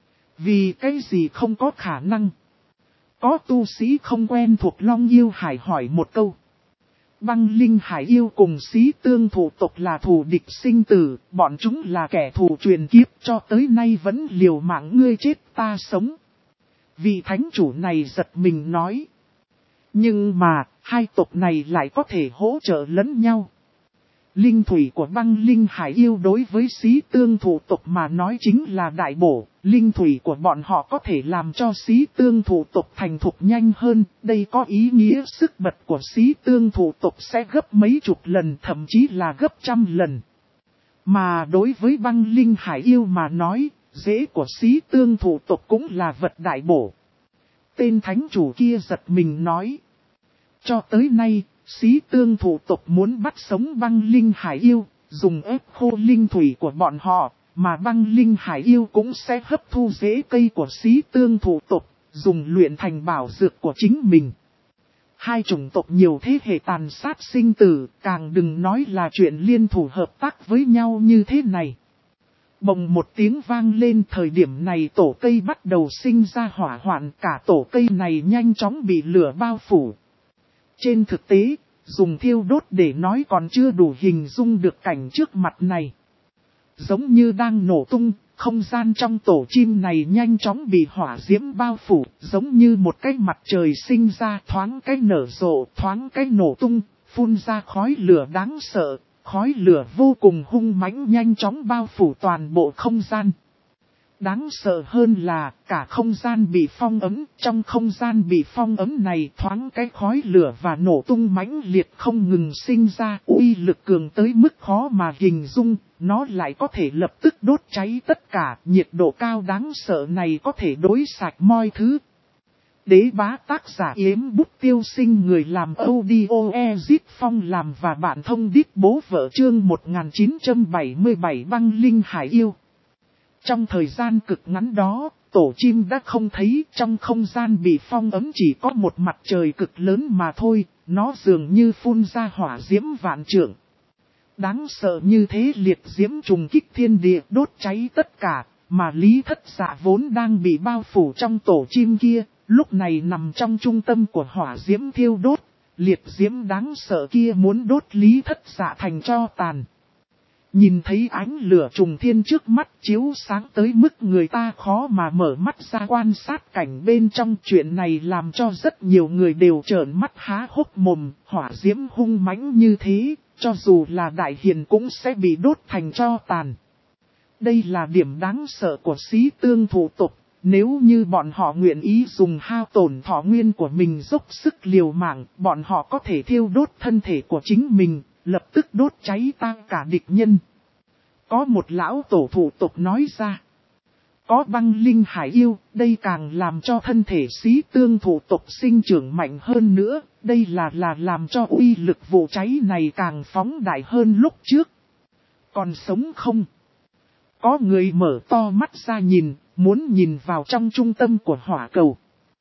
Vì cái gì không có khả năng? Có tu sĩ không quen thuộc Long yêu hải hỏi một câu. Băng linh hải yêu cùng Xí Tương thủ tộc là thù địch sinh tử, bọn chúng là kẻ thù truyền kiếp cho tới nay vẫn liều mạng ngươi chết ta sống. Vị thánh chủ này giật mình nói. Nhưng mà, hai tộc này lại có thể hỗ trợ lẫn nhau. Linh thủy của băng linh hải yêu đối với Xí Tương thủ tộc mà nói chính là đại bổ. Linh thủy của bọn họ có thể làm cho Xí Tương thủ tộc thành thục nhanh hơn. Đây có ý nghĩa sức bật của Xí Tương thủ tộc sẽ gấp mấy chục lần, thậm chí là gấp trăm lần. Mà đối với băng linh hải yêu mà nói, rễ của Xí Tương thủ tộc cũng là vật đại bổ. Tên thánh chủ kia giật mình nói. Cho tới nay, Xí Tương thủ tộc muốn bắt sống băng linh hải yêu, dùng ép khô linh thủy của bọn họ, mà băng linh hải yêu cũng sẽ hấp thu rễ cây của Xí Tương thủ tộc, dùng luyện thành bảo dược của chính mình. Hai chủng tộc nhiều thế hệ tàn sát sinh tử, càng đừng nói là chuyện liên thủ hợp tác với nhau như thế này. Bồng một tiếng vang lên, thời điểm này tổ cây bắt đầu sinh ra hỏa hoạn, cả tổ cây này nhanh chóng bị lửa bao phủ. Trên thực tế, dùng thiêu đốt để nói còn chưa đủ hình dung được cảnh trước mặt này. Giống như đang nổ tung, không gian trong tổ chim này nhanh chóng bị hỏa diễm bao phủ, giống như một cái mặt trời sinh ra, thoáng cái nở rộ, thoáng cái nổ tung, phun ra khói lửa đáng sợ, khói lửa vô cùng hung mãnh nhanh chóng bao phủ toàn bộ không gian. Đáng sợ hơn là cả không gian bị phong ấn, trong không gian bị phong ấn này thoáng cái khói lửa và nổ tung mãnh liệt không ngừng sinh ra, uy lực cường tới mức khó mà hình dung, nó lại có thể lập tức đốt cháy tất cả, nhiệt độ cao đáng sợ này có thể đối sạch mọi thứ. Đế bá tác giả Yếm Bút Tiêu Sinh, người làm audio Ezit Phong làm và bạn thông đít bố vợ, chương 1977 băng linh hải yêu. Trong thời gian cực ngắn đó, tổ chim đã không thấy, trong không gian bị phong ấn chỉ có một mặt trời cực lớn mà thôi, nó dường như phun ra hỏa diễm vạn trượng. Đáng sợ như thế, liệt diễm trùng kích thiên địa, đốt cháy tất cả, mà Lý Thất Dạ vốn đang bị bao phủ trong tổ chim kia, lúc này nằm trong trung tâm của hỏa diễm thiêu đốt, liệt diễm đáng sợ kia muốn đốt Lý Thất Dạ thành tro tàn. Nhìn thấy ánh lửa trùng thiên trước mắt chiếu sáng tới mức người ta khó mà mở mắt ra quan sát cảnh bên trong, chuyện này làm cho rất nhiều người đều trợn mắt há hốc mồm, hỏa diễm hung mãnh như thế, cho dù là đại hiền cũng sẽ bị đốt thành tro tàn. Đây là điểm đáng sợ của Xí Tương thủ tộc, nếu như bọn họ nguyện ý dùng hao tổn thọ nguyên của mình dốc sức liều mạng, bọn họ có thể thiêu đốt thân thể của chính mình, lập tức đốt cháy tan cả địch nhân. Có một lão tổ thủ tộc nói ra. Có băng linh hải yêu, đây càng làm cho thân thể Xí Tương thủ tộc sinh trưởng mạnh hơn nữa, đây là làm cho uy lực vụ cháy này càng phóng đại hơn lúc trước. Còn sống không? Có người mở to mắt ra nhìn, muốn nhìn vào trong trung tâm của hỏa cầu.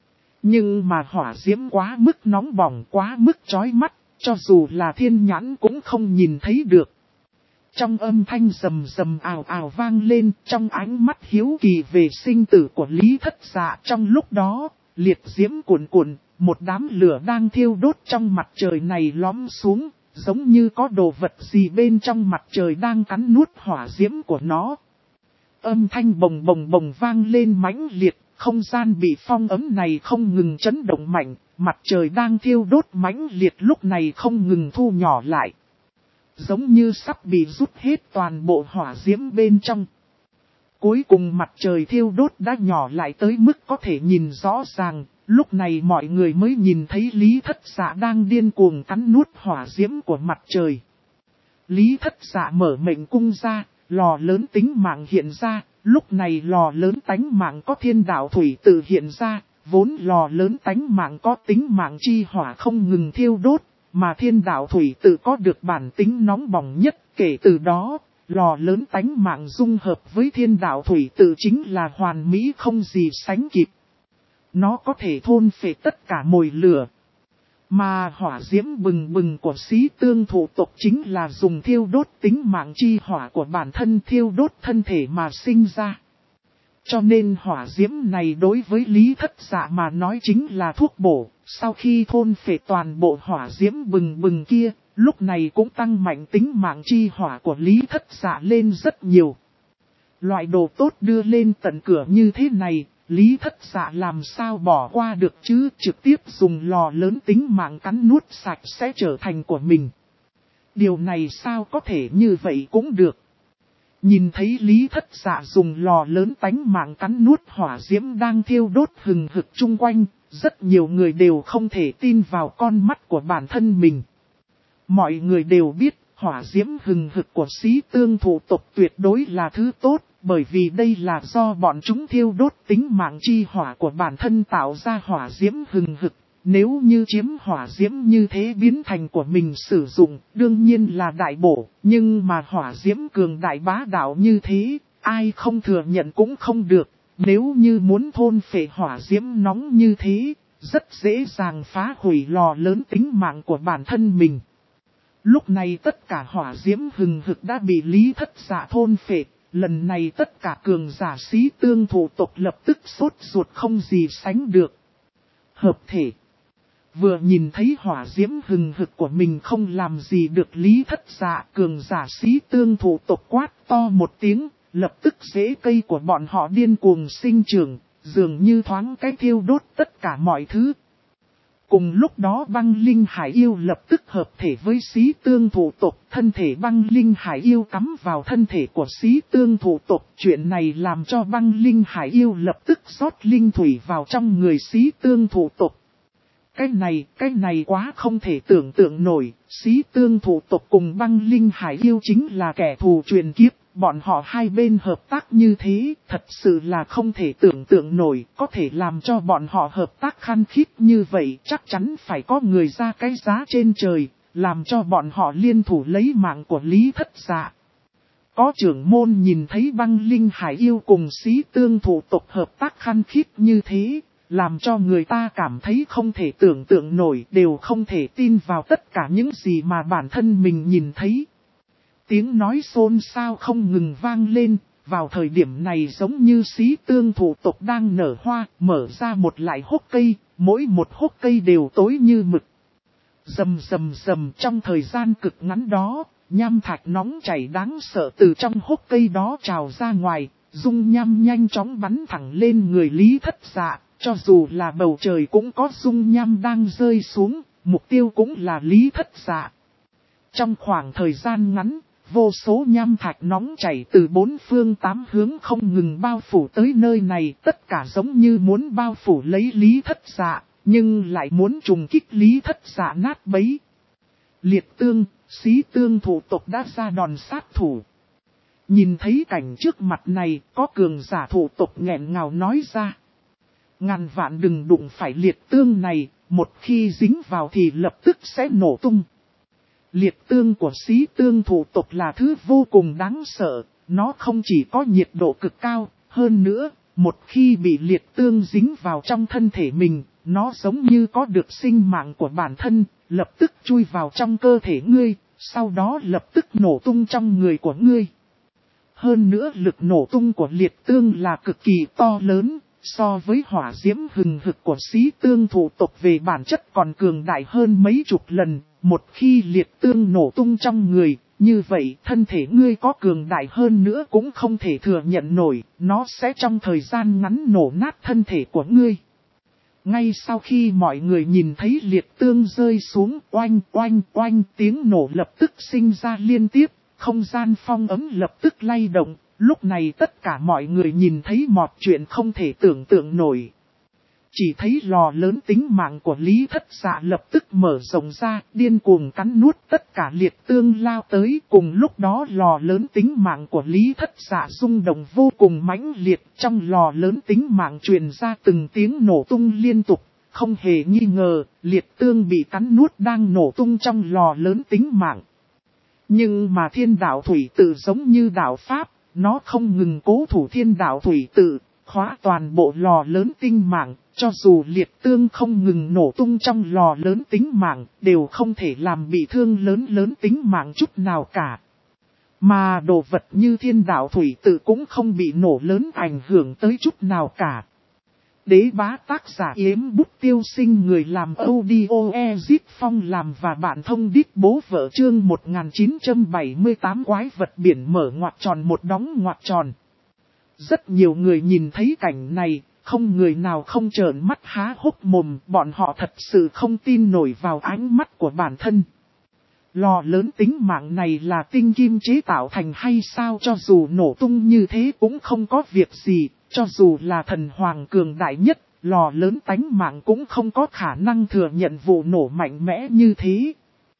Nhưng mà hỏa diễm quá mức nóng bỏng, quá mức chói mắt, cho dù là thiên nhãn cũng không nhìn thấy được. Trong âm thanh rầm rầm ào ào vang lên, trong ánh mắt hiếu kỳ về sinh tử của Lý Thất Dạ, trong lúc đó, liệt diễm cuồn cuộn, một đám lửa đang thiêu đốt trong mặt trời này lõm xuống, giống như có đồ vật gì bên trong mặt trời đang cắn nuốt hỏa diễm của nó. Âm thanh bồng bồng bồng vang lên mãnh liệt, không gian bị phong ấn này không ngừng chấn động mạnh, mặt trời đang thiêu đốt mãnh liệt lúc này không ngừng thu nhỏ lại. Giống như sắp bị rút hết toàn bộ hỏa diễm bên trong. Cuối cùng mặt trời thiêu đốt đã nhỏ lại tới mức có thể nhìn rõ ràng, lúc này mọi người mới nhìn thấy Lý Thất Dạ đang điên cuồng cắn nuốt hỏa diễm của mặt trời. Lý Thất Dạ mở mệnh cung ra, lò lớn tính mạng hiện ra, lúc này lò lớn tánh mạng có thiên đạo thủy tự hiện ra, vốn lò lớn tánh mạng có tính mạng chi hỏa không ngừng thiêu đốt, mà thiên đạo thủy tự có được bản tính nóng bỏng nhất, kể từ đó, lò lớn tánh mạng dung hợp với thiên đạo thủy tự chính là hoàn mỹ không gì sánh kịp. Nó có thể thôn phệ tất cả mồi lửa. Mà hỏa diễm bừng bừng của xí tương thủ tộc chính là dùng thiêu đốt tính mạng chi hỏa của bản thân thiêu đốt thân thể mà sinh ra. Cho nên hỏa diễm này đối với Lý Thất Dạ mà nói chính là thuốc bổ, sau khi thôn phệ toàn bộ hỏa diễm bừng bừng kia, lúc này cũng tăng mạnh tính mạng chi hỏa của Lý Thất Dạ lên rất nhiều. Loại đồ tốt đưa lên tận cửa như thế này, Lý Thất Dạ làm sao bỏ qua được chứ, trực tiếp dùng lò lớn tính mạng cắn nuốt sạch sẽ trở thành của mình. Điều này sao có thể như vậy cũng được. Nhìn thấy Lý Thất Dạ dùng lò lớn tánh mạng cắn nuốt hỏa diễm đang thiêu đốt hừng hực chung quanh, rất nhiều người đều không thể tin vào con mắt của bản thân mình. Mọi người đều biết hỏa diễm hừng hực của xí tương thủ tộc tuyệt đối là thứ tốt, bởi vì đây là do bọn chúng thiêu đốt tính mạng chi hỏa của bản thân tạo ra hỏa diễm hừng hực. Nếu như chiếm hỏa diễm như thế biến thành của mình sử dụng, đương nhiên là đại bổ, nhưng mà hỏa diễm cường đại bá đạo như thế, ai không thừa nhận cũng không được. Nếu như muốn thôn phệ hỏa diễm nóng như thế, rất dễ dàng phá hủy lò lớn tính mạng của bản thân mình. Lúc này tất cả hỏa diễm hừng hực đã bị Lý Thất Dạ thôn phệ, lần này tất cả cường giả xí tương thủ tộc lập tức sốt ruột không gì sánh được. Hợp thể. Vừa nhìn thấy hỏa diễm hừng hực của mình không làm gì được Lý Thất Dạ, cường giả xí tương thủ tộc quát to một tiếng, lập tức rễ cây của bọn họ điên cuồng sinh trưởng, dường như thoáng cái thiêu đốt tất cả mọi thứ. Cùng lúc đó băng linh hải yêu lập tức hợp thể với xí tương thủ tộc, thân thể băng linh hải yêu cắm vào thân thể của xí tương thủ tộc. Chuyện này làm cho băng linh hải yêu lập tức rót linh thủy vào trong người xí tương thủ tộc. Cái này quá không thể tưởng tượng nổi, xí tương thủ tộc cùng băng linh hải yêu chính là kẻ thù truyền kiếp, bọn họ hai bên hợp tác như thế, thật sự là không thể tưởng tượng nổi, có thể làm cho bọn họ hợp tác khăng khít như vậy, chắc chắn phải có người ra cái giá trên trời, làm cho bọn họ liên thủ lấy mạng của Lý Thất Dạ. Có trưởng môn nhìn thấy băng linh hải yêu cùng xí tương thủ tộc hợp tác khăng khít như thế, làm cho người ta cảm thấy không thể tưởng tượng nổi, đều không thể tin vào tất cả những gì mà bản thân mình nhìn thấy. Tiếng nói xôn xao không ngừng vang lên, vào thời điểm này giống như xí tương thủ tộc đang nở hoa, mở ra một lại hốc cây, mỗi một hốc cây đều tối như mực. Rầm rầm rầm, trong thời gian cực ngắn đó, nham thạch nóng chảy đáng sợ từ trong hốc cây đó trào ra ngoài, dung nham nhanh chóng bắn thẳng lên người Lý Thất Dạ. Cho dù là bầu trời cũng có dung nham đang rơi xuống, mục tiêu cũng là Lý Thất Dạ. Trong khoảng thời gian ngắn, vô số nham thạch nóng chảy từ bốn phương tám hướng không ngừng bao phủ tới nơi này, tất cả giống như muốn bao phủ lấy Lý Thất Dạ, nhưng lại muốn trùng kích Lý Thất Dạ nát bấy. Liệt tương, xí tương thủ tộc đã ra đòn sát thủ. Nhìn thấy cảnh trước mặt này, có cường giả thủ tộc nghẹn ngào nói ra. Ngàn vạn đừng đụng phải liệt tương này, một khi dính vào thì lập tức sẽ nổ tung. Liệt tương của xí tương thủ tộc là thứ vô cùng đáng sợ, nó không chỉ có nhiệt độ cực cao, hơn nữa, một khi bị liệt tương dính vào trong thân thể mình, nó giống như có được sinh mạng của bản thân, lập tức chui vào trong cơ thể ngươi, sau đó lập tức nổ tung trong người của ngươi. Hơn nữa lực nổ tung của liệt tương là cực kỳ to lớn. So với hỏa diễm hừng hực của xí tương thủ tộc về bản chất còn cường đại hơn mấy chục lần, một khi liệt tương nổ tung trong người, như vậy thân thể ngươi có cường đại hơn nữa cũng không thể thừa nhận nổi, nó sẽ trong thời gian ngắn nổ nát thân thể của ngươi. Ngay sau khi mọi người nhìn thấy liệt tương rơi xuống, oanh oanh oanh, tiếng nổ lập tức sinh ra liên tiếp, không gian phong ấm lập tức lay động. Lúc này tất cả mọi người nhìn thấy một chuyện không thể tưởng tượng nổi. Chỉ thấy lò lớn tính mạng của Lý Thất Dạ lập tức mở rộng ra, điên cuồng cắn nuốt tất cả liệt tương lao tới. Cùng lúc đó lò lớn tính mạng của Lý Thất Dạ rung động vô cùng mãnh liệt, trong lò lớn tính mạng truyền ra từng tiếng nổ tung liên tục. Không hề nghi ngờ, liệt tương bị cắn nuốt đang nổ tung trong lò lớn tính mạng. Nhưng mà thiên đạo thủy tự giống như đạo Pháp, nó không ngừng cố thủ thiên đạo thủy tự, khóa toàn bộ lò lớn tính mạng, cho dù liệt tương không ngừng nổ tung trong lò lớn tính mạng, đều không thể làm bị thương lớn tính mạng chút nào cả. Mà đồ vật như thiên đạo thủy tự cũng không bị nổ lớn ảnh hưởng tới chút nào cả. Đế bá tác giả Yếm Bút Tiêu Sinh, người làm audio Ezip Phong làm và bạn thông đít bố vợ, chương 1978 quái vật biển mở ngoặc tròn một đóng ngoặc tròn. Rất nhiều người nhìn thấy cảnh này, không người nào không trợn mắt há hốc mồm, bọn họ thật sự không tin nổi vào ánh mắt của bản thân. Lò lớn tính mạng này là tinh kim chế tạo thành hay sao, cho dù nổ tung như thế cũng không có việc gì, cho dù là thần hoàng cường đại nhất, lò lớn tánh mạng cũng không có khả năng thừa nhận vụ nổ mạnh mẽ như thế.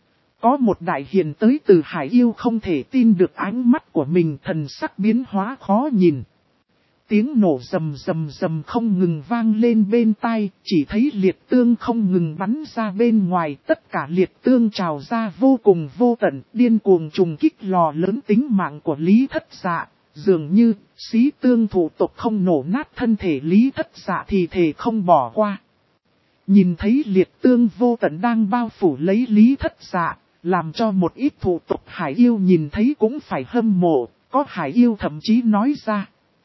Có một đại hiền tới từ Hải Yêu không thể tin được ánh mắt của mình, thần sắc biến hóa khó nhìn. Tiếng nổ rầm rầm rầm không ngừng vang lên bên tai, chỉ thấy liệt tương không ngừng bắn ra bên ngoài, tất cả liệt tương trào ra vô cùng vô tận, điên cuồng trùng kích lò lớn tính mạng của Lý Thất Dạ. Dường như, xí tương thủ tộc không nổ nát thân thể Lý Thất Dạ thì thể không bỏ qua. Nhìn thấy liệt tương vô tận đang bao phủ lấy Lý Thất Dạ, làm cho một ít thủ tộc Hải Yêu nhìn thấy cũng phải hâm mộ, có Hải Yêu thậm chí nói ra.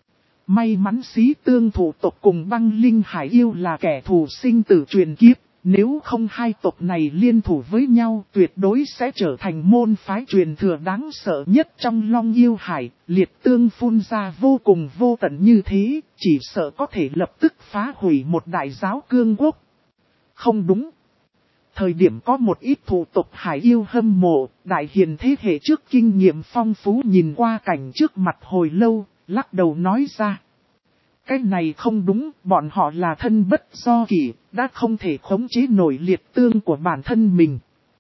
May mắn xí tương thủ tộc cùng băng linh Hải Yêu là kẻ thù sinh tử truyền kiếp, nếu không hai tộc này liên thủ với nhau tuyệt đối sẽ trở thành môn phái truyền thừa đáng sợ nhất trong Long Yêu Hải. Liệt tương phun ra vô cùng vô tận như thế, chỉ sợ có thể lập tức phá hủy một đại giáo cương quốc. Không đúng. Thời điểm có một ít thủ tộc Hải Yêu hâm mộ, đại hiền thế hệ trước kinh nghiệm phong phú nhìn qua cảnh trước mặt hồi lâu, lắc đầu nói ra. Cái này không đúng, bọn họ là thân bất do kỷ, đã không thể khống chế nổi liệt tương của bản thân mình.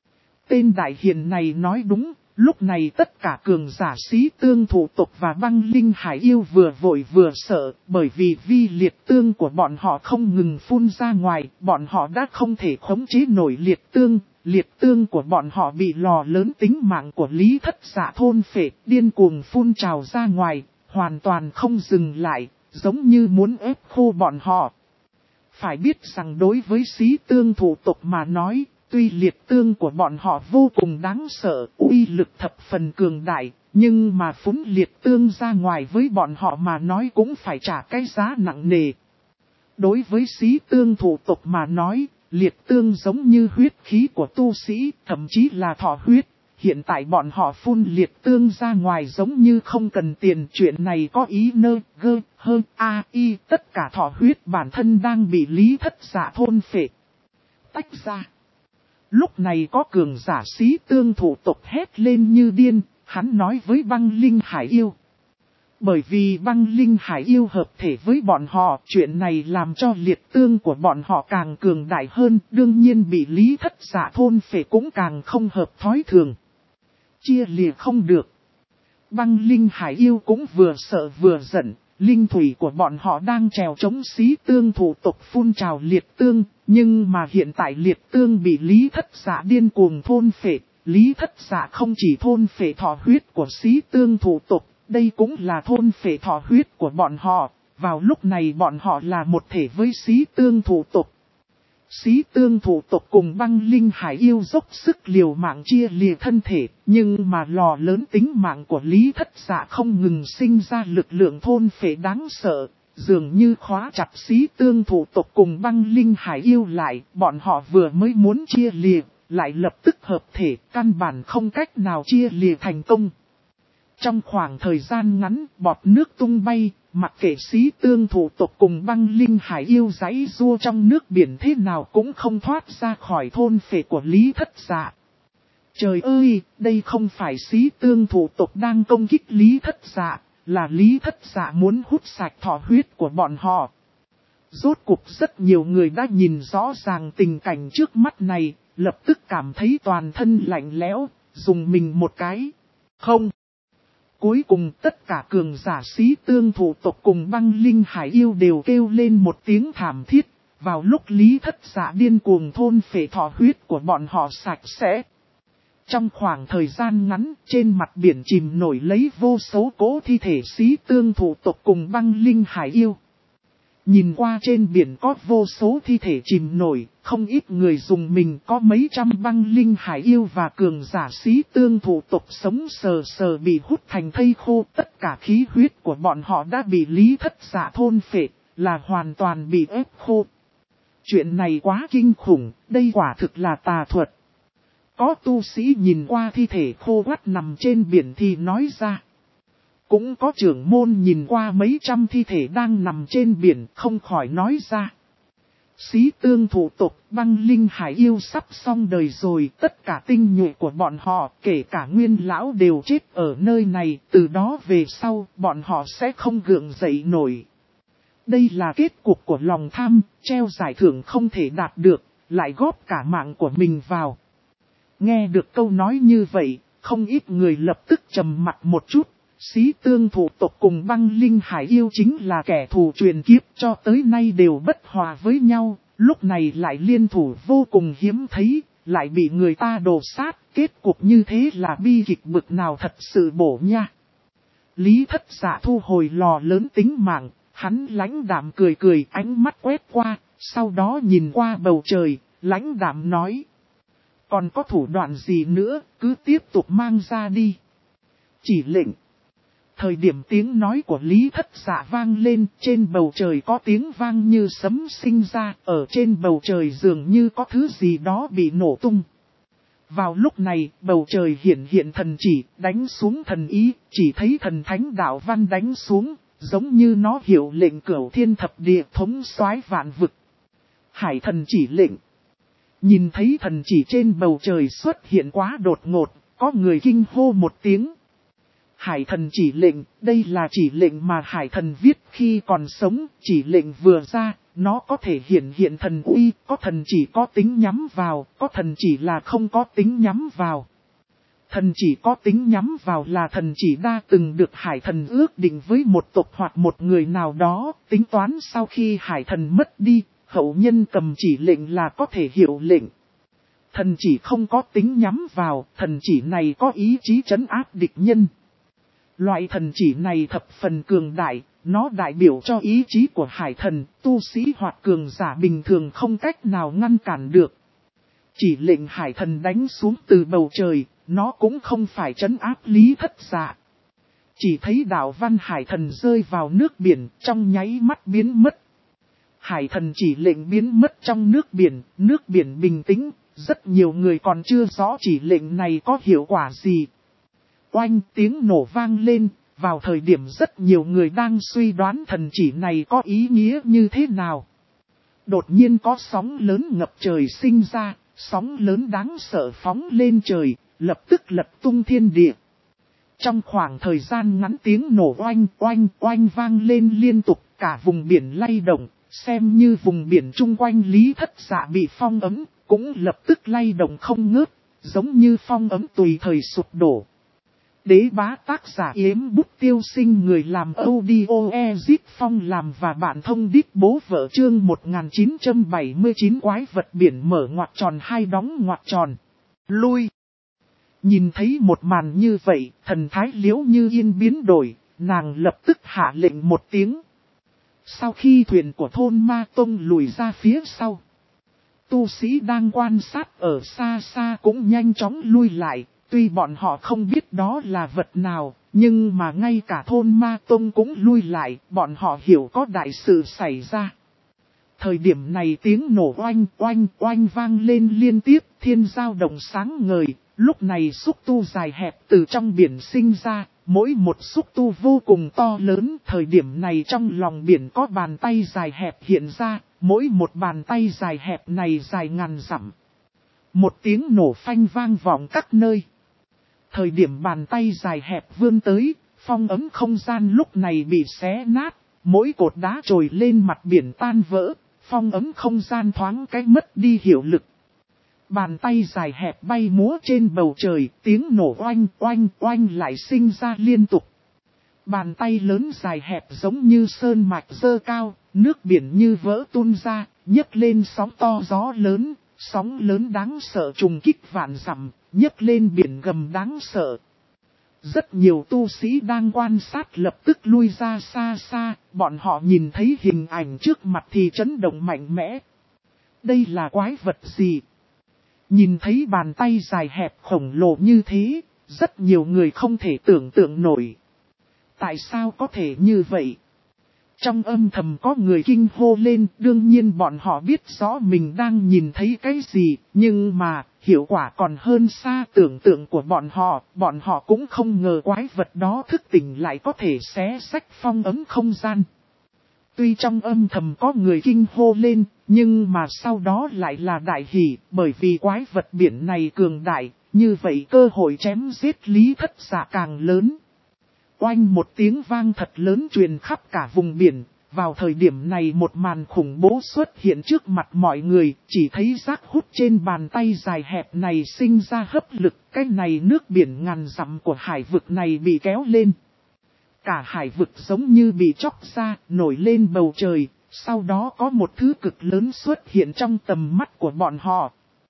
Tên đại hiền này nói đúng, lúc này tất cả cường giả xí tương thủ tộc và băng linh Hải Yêu vừa vội vừa sợ, bởi vì liệt tương của bọn họ không ngừng phun ra ngoài, bọn họ đã không thể khống chế nổi liệt tương của bọn họ bị lò lớn tính mạng của Lý Thất Dạ thôn phệ, điên cuồng phun trào ra ngoài, hoàn toàn không dừng lại, giống như muốn ép khô bọn họ. Phải biết rằng đối với xí tương thủ tộc mà nói, tuy liệt tương của bọn họ vô cùng đáng sợ, uy lực thập phần cường đại, nhưng mà phúng liệt tương ra ngoài với bọn họ mà nói cũng phải trả cái giá nặng nề. Đối với xí tương thủ tộc mà nói, liệt tương giống như huyết khí của tu sĩ, thậm chí là thọ huyết. Hiện tại bọn họ phun liệt tương ra ngoài giống như không cần tiền, chuyện này có ý nơ, gơ, hơn, y, tất cả thọ huyết bản thân đang bị Lý Thất Dạ thôn phệ. Tách ra. Lúc này có cường giả xí tương thủ tộc hét lên như điên, hắn nói với băng linh Hải Yêu. Bởi vì băng linh Hải Yêu hợp thể với bọn họ, chuyện này làm cho liệt tương của bọn họ càng cường đại hơn, đương nhiên bị Lý Thất Dạ thôn phệ cũng càng không hợp thói thường. Chia lìa không được. Băng linh Hải Yêu cũng vừa sợ vừa giận, linh thủy của bọn họ đang trèo chống xí tương thủ tộc phun trào liệt tương, nhưng mà hiện tại liệt tương bị Lý Thất Dạ điên cuồng thôn phệ, Lý Thất Dạ không chỉ thôn phệ thọ huyết của xí tương thủ tộc, đây cũng là thôn phệ thọ huyết của bọn họ, vào lúc này bọn họ là một thể với xí tương thủ tộc. Xí tương thủ tộc cùng băng linh Hải Yêu dốc sức liều mạng chia lìa thân thể, nhưng mà lò lớn tính mạng của Lý Thất Dạ không ngừng sinh ra lực lượng thôn phệ đáng sợ, dường như khóa chặt xí tương thủ tộc cùng băng linh Hải Yêu lại, bọn họ vừa mới muốn chia lìa, lại lập tức hợp thể, căn bản không cách nào chia lìa thành công. Trong khoảng thời gian ngắn, bọt nước tung bay, mặc kệ xí tương thủ tộc cùng băng linh Hải Yêu giãy giụa trong nước biển thế nào cũng không thoát ra khỏi thôn phệ của Lý Thất Dạ. Trời ơi, đây không phải xí tương thủ tộc đang công kích Lý Thất Dạ, là Lý Thất Dạ muốn hút sạch thọ huyết của bọn họ. Rốt cuộc rất nhiều người đã nhìn rõ ràng tình cảnh trước mắt này, lập tức cảm thấy toàn thân lạnh lẽo, dùng mình một cái. Không. Cuối cùng tất cả cường giả sĩ tương thủ tộc cùng băng linh hải yêu đều kêu lên một tiếng thảm thiết. Vào lúc Lý Thất Dạ điên cuồng thôn phệ thọ huyết của bọn họ sạch sẽ. Trong khoảng thời gian ngắn, trên mặt biển chìm nổi lấy vô số cỗ thi thể sĩ tương thủ tộc cùng băng linh hải yêu. Nhìn qua trên biển có vô số thi thể chìm nổi, không ít người dùng mình, có mấy trăm băng linh hải yêu và cường giả sĩ tương thủ tộc sống sờ sờ bị hút thành thây khô. Tất cả khí huyết của bọn họ đã bị Lý Thất Dạ thôn phệ, là hoàn toàn bị ép khô. Chuyện này quá kinh khủng, đây quả thực là tà thuật. Có tu sĩ nhìn qua thi thể khô quắt nằm trên biển thì nói ra. Cũng có trưởng môn nhìn qua mấy trăm thi thể đang nằm trên biển không khỏi nói ra. Sĩ tương thủ tộc băng linh hải yêu sắp xong đời rồi, tất cả tinh nhuệ của bọn họ, kể cả nguyên lão đều chết ở nơi này, từ đó về sau bọn họ sẽ không gượng dậy nổi. Đây là kết cục của lòng tham, treo giải thưởng không thể đạt được, lại góp cả mạng của mình vào. Nghe được câu nói như vậy, không ít người lập tức trầm mặt một chút. Sĩ tương thủ tộc cùng băng linh hải yêu chính là kẻ thù truyền kiếp cho tới nay đều bất hòa với nhau, lúc này lại liên thủ vô cùng hiếm thấy, lại bị người ta đổ sát, kết cục như thế là bi kịch bực nào thật sự bổ nha. Lý Thất Dạ thu hồi lò lớn tính mạng, hắn lãnh đạm cười cười ánh mắt quét qua, sau đó nhìn qua bầu trời, lãnh đạm nói. Còn có thủ đoạn gì nữa, cứ tiếp tục mang ra đi. Chỉ lệnh. Thời điểm tiếng nói của Lý Thất Dạ vang lên, trên bầu trời có tiếng vang như sấm sinh ra, ở trên bầu trời dường như có thứ gì đó bị nổ tung. Vào lúc này, bầu trời hiện thần chỉ, đánh xuống thần ý, chỉ thấy thần thánh đạo văn đánh xuống, giống như nó hiệu lệnh cửu thiên thập địa thống soái vạn vực. Hải thần chỉ lệnh. Nhìn thấy thần chỉ trên bầu trời xuất hiện quá đột ngột, có người kinh hô một tiếng. Hải thần chỉ lệnh, đây là chỉ lệnh mà hải thần viết khi còn sống, chỉ lệnh vừa ra, nó có thể hiện thần uy, có thần chỉ có tính nhắm vào, có thần chỉ là không có tính nhắm vào. Thần chỉ có tính nhắm vào là thần chỉ đã từng được hải thần ước định với một tộc hoặc một người nào đó, tính toán sau khi hải thần mất đi, hậu nhân cầm chỉ lệnh là có thể hiệu lệnh. Thần chỉ không có tính nhắm vào, thần chỉ này có ý chí trấn áp địch nhân. Loại thần chỉ này thập phần cường đại, nó đại biểu cho ý chí của hải thần, tu sĩ hoặc cường giả bình thường không cách nào ngăn cản được. Chỉ lệnh hải thần đánh xuống từ bầu trời, nó cũng không phải trấn áp Lý Thất Dạ. Chỉ thấy đạo văn hải thần rơi vào nước biển, trong nháy mắt biến mất. Hải thần chỉ lệnh biến mất trong nước biển bình tĩnh, rất nhiều người còn chưa rõ chỉ lệnh này có hiệu quả gì. Oanh tiếng nổ vang lên, vào thời điểm rất nhiều người đang suy đoán thần chỉ này có ý nghĩa như thế nào. Đột nhiên có sóng lớn ngập trời sinh ra, sóng lớn đáng sợ phóng lên trời, lập tức lật tung thiên địa. Trong khoảng thời gian ngắn tiếng nổ oanh oanh oanh vang lên liên tục, cả vùng biển lay động, xem như vùng biển chung quanh Lý Thất Dạ bị phong ấm, cũng lập tức lay động không ngớt, giống như phong ấm tùy thời sụp đổ. Đế bá tác giả Yếm Bút Tiêu Sinh, người làm audio Ezit Phong làm và bạn thông đít bố vợ chương 1979 quái vật biển mở ngoặc tròn hai đóng ngoặc tròn. Lui. Nhìn thấy một màn như vậy, thần thái Liễu Như Yên biến đổi, nàng lập tức hạ lệnh một tiếng. Sau khi thuyền của thôn Ma Tông lùi ra phía sau, tu sĩ đang quan sát ở xa xa cũng nhanh chóng lui lại. Tuy bọn họ không biết đó là vật nào, nhưng mà ngay cả thôn Ma Tông cũng lui lại, bọn họ hiểu có đại sự xảy ra. Thời điểm này tiếng nổ oanh oanh oanh vang lên liên tiếp, thiên giao động sáng ngời, lúc này xúc tu dài hẹp từ trong biển sinh ra, mỗi một xúc tu vô cùng to lớn, thời điểm này trong lòng biển có bàn tay dài hẹp hiện ra, mỗi một bàn tay dài hẹp này dài ngàn dặm. Một tiếng nổ phanh vang vọng các nơi. Thời điểm bàn tay dài hẹp vươn tới, phong ấm không gian lúc này bị xé nát, mỗi cột đá trồi lên mặt biển tan vỡ, phong ấm không gian thoáng cái mất đi hiệu lực. Bàn tay dài hẹp bay múa trên bầu trời, tiếng nổ oanh oanh oanh lại sinh ra liên tục. Bàn tay lớn dài hẹp giống như sơn mạch dơ cao, nước biển như vỡ tuôn ra, nhấc lên sóng to gió lớn, sóng lớn đáng sợ trùng kích vạn dặm, nhấc lên biển gầm đáng sợ. Rất nhiều tu sĩ đang quan sát lập tức lui ra xa xa, bọn họ nhìn thấy hình ảnh trước mặt thì chấn động mạnh mẽ. Đây là quái vật gì? Nhìn thấy bàn tay dài hẹp khổng lồ như thế, rất nhiều người không thể tưởng tượng nổi. Tại sao có thể như vậy? Trong âm thầm có người kinh hô lên, đương nhiên bọn họ biết rõ mình đang nhìn thấy cái gì, nhưng mà, hiệu quả còn hơn xa tưởng tượng của bọn họ cũng không ngờ quái vật đó thức tỉnh lại có thể xé xách phong ấm không gian. Tuy trong âm thầm có người kinh hô lên, nhưng mà sau đó lại là đại hỉ, bởi vì quái vật biển này cường đại, như vậy cơ hội chém giết Lý Thất Dạ càng lớn. Oanh một tiếng vang thật lớn truyền khắp cả vùng biển, vào thời điểm này một màn khủng bố xuất hiện trước mặt mọi người, chỉ thấy rác hút trên bàn tay dài hẹp này sinh ra hấp lực, cái này nước biển ngàn dặm của hải vực này bị kéo lên. Cả hải vực giống như bị chóc ra, nổi lên bầu trời, sau đó có một thứ cực lớn xuất hiện trong tầm mắt của bọn họ.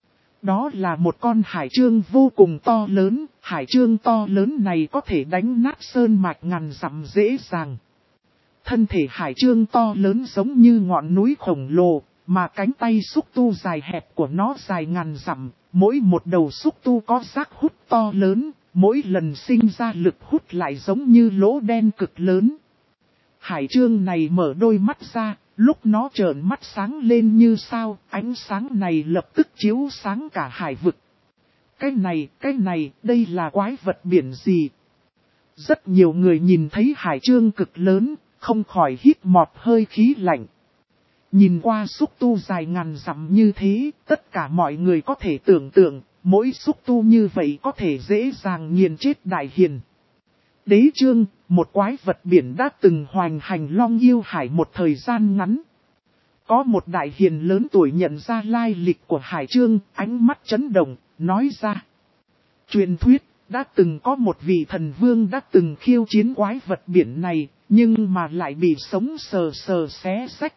Đó là một con hải chương vô cùng to lớn, hải chương to lớn này có thể đánh nát sơn mạch ngàn dặm dễ dàng. Thân thể hải chương to lớn giống như ngọn núi khổng lồ, mà cánh tay xúc tu dài hẹp của nó dài ngàn dặm, mỗi một đầu xúc tu có rác hút to lớn, mỗi lần sinh ra lực hút lại giống như lỗ đen cực lớn. Hải chương này mở đôi mắt ra, lúc nó trợn mắt sáng lên như sao, ánh sáng này lập tức chiếu sáng cả hải vực. Cái này, đây là quái vật biển gì? Rất nhiều người nhìn thấy hải chương cực lớn, không khỏi hít mọt hơi khí lạnh. Nhìn qua xúc tu dài ngàn dặm như thế, tất cả mọi người có thể tưởng tượng, mỗi xúc tu như vậy có thể dễ dàng nghiền chết đại hiền. Đế chương, một quái vật biển đã từng hoành hành Long Yêu Hải một thời gian ngắn. Có một đại hiền lớn tuổi nhận ra lai lịch của hải chương, ánh mắt chấn động, nói ra. Truyền thuyết, đã từng có một vị thần vương đã từng khiêu chiến quái vật biển này, nhưng mà lại bị sống sờ sờ xé xách.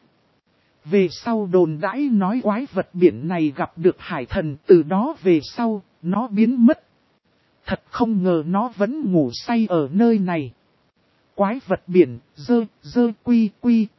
Về sau đồn đãi nói quái vật biển này gặp được hải thần, từ đó về sau, nó biến mất. Thật không ngờ nó vẫn ngủ say ở nơi này. Quái vật biển, quy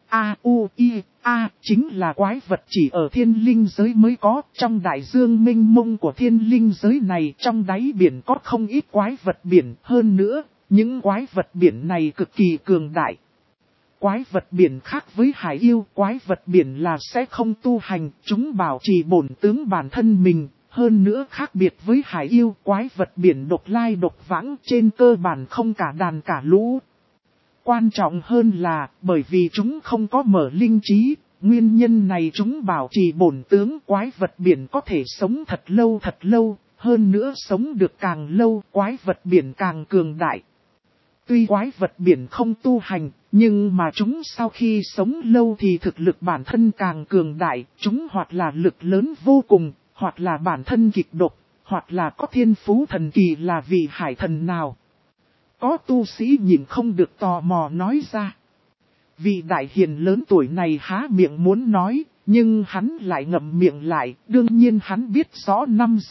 chính là quái vật chỉ ở thiên linh giới mới có. Trong đại dương mênh mông của thiên linh giới này, trong đáy biển có không ít quái vật biển. Hơn nữa, những quái vật biển này cực kỳ cường đại. Quái vật biển khác với hải yêu, quái vật biển là sẽ không tu hành, chúng bảo trì bổn tướng bản thân mình. Hơn nữa khác biệt với hải yêu, quái vật biển độc lai độc vãng, trên cơ bản không cả đàn cả lũ. Quan trọng hơn là, bởi vì chúng không có mở linh trí, nguyên nhân này chúng bảo trì bổn tướng. Quái vật biển có thể sống thật lâu, hơn nữa sống được càng lâu, quái vật biển càng cường đại. Tuy quái vật biển không tu hành, nhưng mà chúng sau khi sống lâu thì thực lực bản thân càng cường đại, chúng hoặc là lực lớn vô cùng, hoặc là bản thân kịch độc, hoặc là có thiên phú thần kỳ là vị hải thần nào. Có tu sĩ nhìn không được tò mò nói ra. Vị đại hiền lớn tuổi này há miệng muốn nói, nhưng hắn lại ngậm miệng lại, đương nhiên hắn biết rõ năm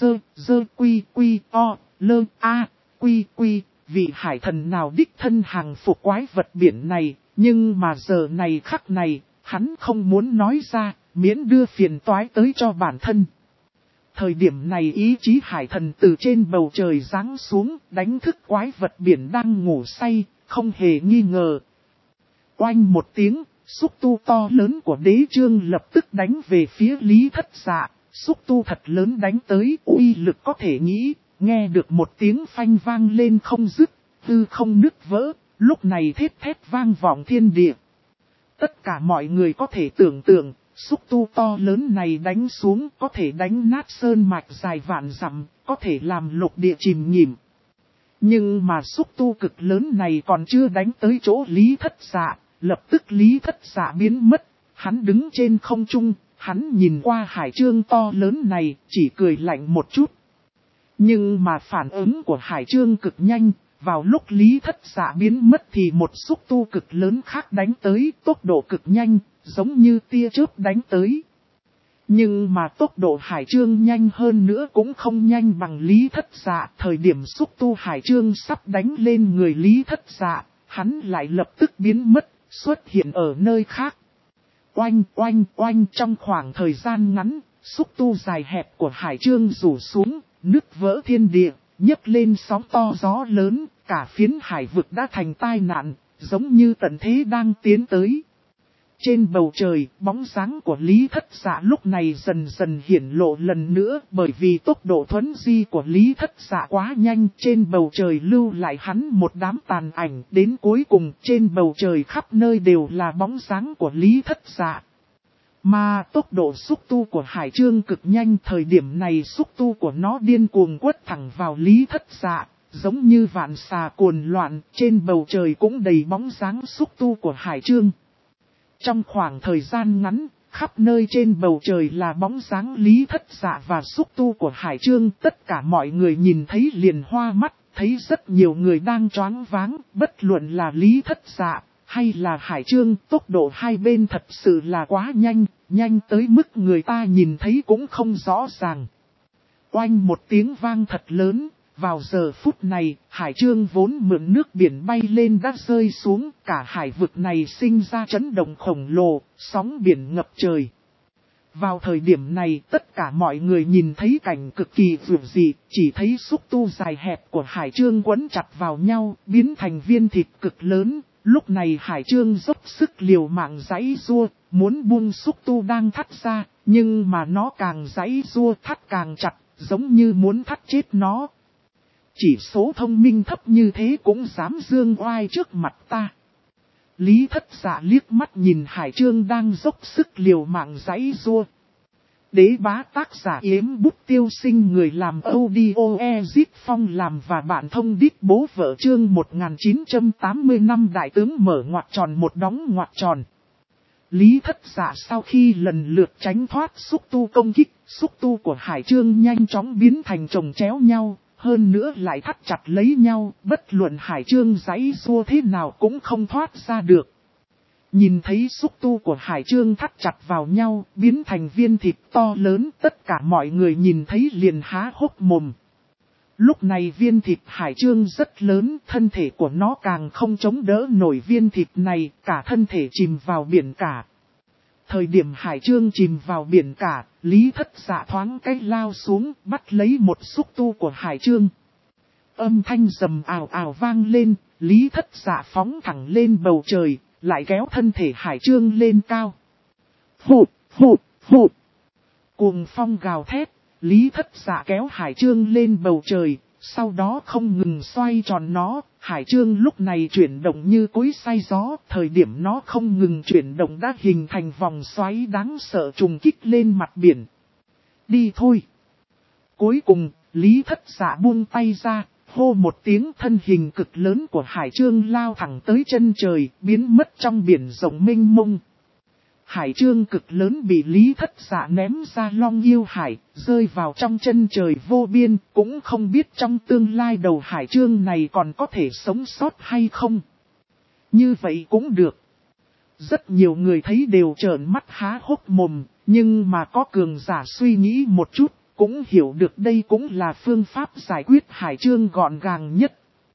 vị hải thần nào đích thân hàng phục quái vật biển này, nhưng mà giờ này khắc này, hắn không muốn nói ra, miễn đưa phiền toái tới cho bản thân. Thời điểm này ý chí hải thần từ trên bầu trời giáng xuống, đánh thức quái vật biển đang ngủ say, không hề nghi ngờ. Oanh một tiếng, xúc tu to lớn của đế chương lập tức đánh về phía Lý Thất Dạ, xúc tu thật lớn đánh tới, uy lực có thể nghĩ, nghe được một tiếng phanh vang lên không dứt, hư không nứt vỡ, lúc này thét thét vang vọng thiên địa. Tất cả mọi người có thể tưởng tượng, xúc tu to lớn này đánh xuống có thể đánh nát sơn mạch dài vạn dặm, có thể làm lục địa chìm nghỉm. Nhưng mà xúc tu cực lớn này còn chưa đánh tới chỗ Lý Thất Dạ, lập tức Lý Thất Dạ biến mất, hắn đứng trên không trung, hắn nhìn qua hải trương to lớn này, chỉ cười lạnh một chút. Nhưng mà phản ứng của hải trương cực nhanh, vào lúc Lý Thất Dạ biến mất thì một xúc tu cực lớn khác đánh tới, tốc độ cực nhanh, giống như tia chớp đánh tới. Nhưng mà tốc độ hải trương nhanh hơn nữa cũng không nhanh bằng Lý Thất Dạ. Thời điểm xúc tu hải trương sắp đánh lên người Lý Thất Dạ, hắn lại lập tức biến mất, xuất hiện ở nơi khác. Oanh oanh oanh, trong khoảng thời gian ngắn, xúc tu dài hẹp của hải trương rủ xuống, nứt vỡ thiên địa, nhấc lên sóng to gió lớn, cả phiến hải vực đã thành tai nạn, giống như tận thế đang tiến tới. Trên bầu trời, bóng dáng của Lý Thất Dạ lúc này dần dần hiển lộ lần nữa, bởi vì tốc độ thuấn di của Lý Thất Dạ quá nhanh, trên bầu trời lưu lại hắn một đám tàn ảnh, đến cuối cùng trên bầu trời khắp nơi đều là bóng dáng của Lý Thất Dạ. Mà tốc độ xúc tu của hải trương cực nhanh, thời điểm này xúc tu của nó điên cuồng quất thẳng vào Lý Thất Dạ, giống như vạn xà cuồn loạn, trên bầu trời cũng đầy bóng dáng xúc tu của hải trương. Trong khoảng thời gian ngắn, khắp nơi trên bầu trời là bóng dáng Lý Thất Dạ và xúc tu của hải trương, tất cả mọi người nhìn thấy liền hoa mắt, thấy rất nhiều người đang choáng váng, bất luận là Lý Thất Dạ hay là hải trương, tốc độ hai bên thật sự là quá nhanh, nhanh tới mức người ta nhìn thấy cũng không rõ ràng. Oanh một tiếng vang thật lớn, vào giờ phút này, hải trương vốn mượn nước biển bay lên đã rơi xuống, cả hải vực này sinh ra chấn động khổng lồ, sóng biển ngập trời. Vào thời điểm này, tất cả mọi người nhìn thấy cảnh cực kỳ vượt dị, chỉ thấy xúc tu dài hẹp của hải trương quấn chặt vào nhau, biến thành viên thịt cực lớn. Lúc này hải trương dốc sức liều mạng giãy giụa, muốn buông xúc tu đang thắt ra, nhưng mà nó càng giãy giụa thắt càng chặt, giống như muốn thắt chết nó. Chỉ số thông minh thấp như thế cũng dám dương oai trước mặt ta. Lý Thất Dạ liếc mắt nhìn hải trương đang dốc sức liều mạng giãy giụa. Đế bá tác giả Yếm Bút Tiêu Sinh, người làm audio Ezit Phong làm và bạn thông đít bố vợ, chương 1980 năm đại tướng mở ngoặc tròn một đóng ngoặc tròn. Lý Thất Dạ sau khi lần lượt tránh thoát xúc tu công kích, xúc tu của hải trương nhanh chóng biến thành chồng chéo nhau, hơn nữa lại thắt chặt lấy nhau, bất luận hải trương giãy giụa thế nào cũng không thoát ra được. Nhìn thấy xúc tu của hải trương thắt chặt vào nhau, biến thành viên thịt to lớn, tất cả mọi người nhìn thấy liền há hốc mồm. Lúc này viên thịt hải trương rất lớn, thân thể của nó càng không chống đỡ nổi viên thịt này, cả thân thể chìm vào biển cả. Thời điểm hải trương chìm vào biển cả, Lý Thất Dạ thoáng cái lao xuống, bắt lấy một xúc tu của hải trương. Âm thanh rầm ào ào vang lên, Lý Thất Dạ phóng thẳng lên bầu trời, lại kéo thân thể hải trương lên cao. Phụt, phụt, phụt. Cuồng phong gào thét, Lý Thất Dạ kéo hải trương lên bầu trời, sau đó không ngừng xoay tròn nó. Hải trương lúc này chuyển động như cối xay gió, thời điểm nó không ngừng chuyển động đã hình thành vòng xoáy đáng sợ trùng kích lên mặt biển. Đi thôi. Cuối cùng, Lý Thất Dạ buông tay ra, hô một tiếng, thân hình cực lớn của hải trương lao thẳng tới chân trời, biến mất trong biển rộng mênh mông. Hải trương cực lớn bị Lý Thất Dạ ném ra Long Yêu Hải, rơi vào trong chân trời vô biên, cũng không biết trong tương lai đầu hải trương này còn có thể sống sót hay không. Như vậy cũng được. Rất nhiều người thấy đều trợn mắt há hốc mồm, nhưng mà có cường giả suy nghĩ một chút, cũng hiểu được đây cũng là phương pháp giải quyết hải trương gọn gàng nhất.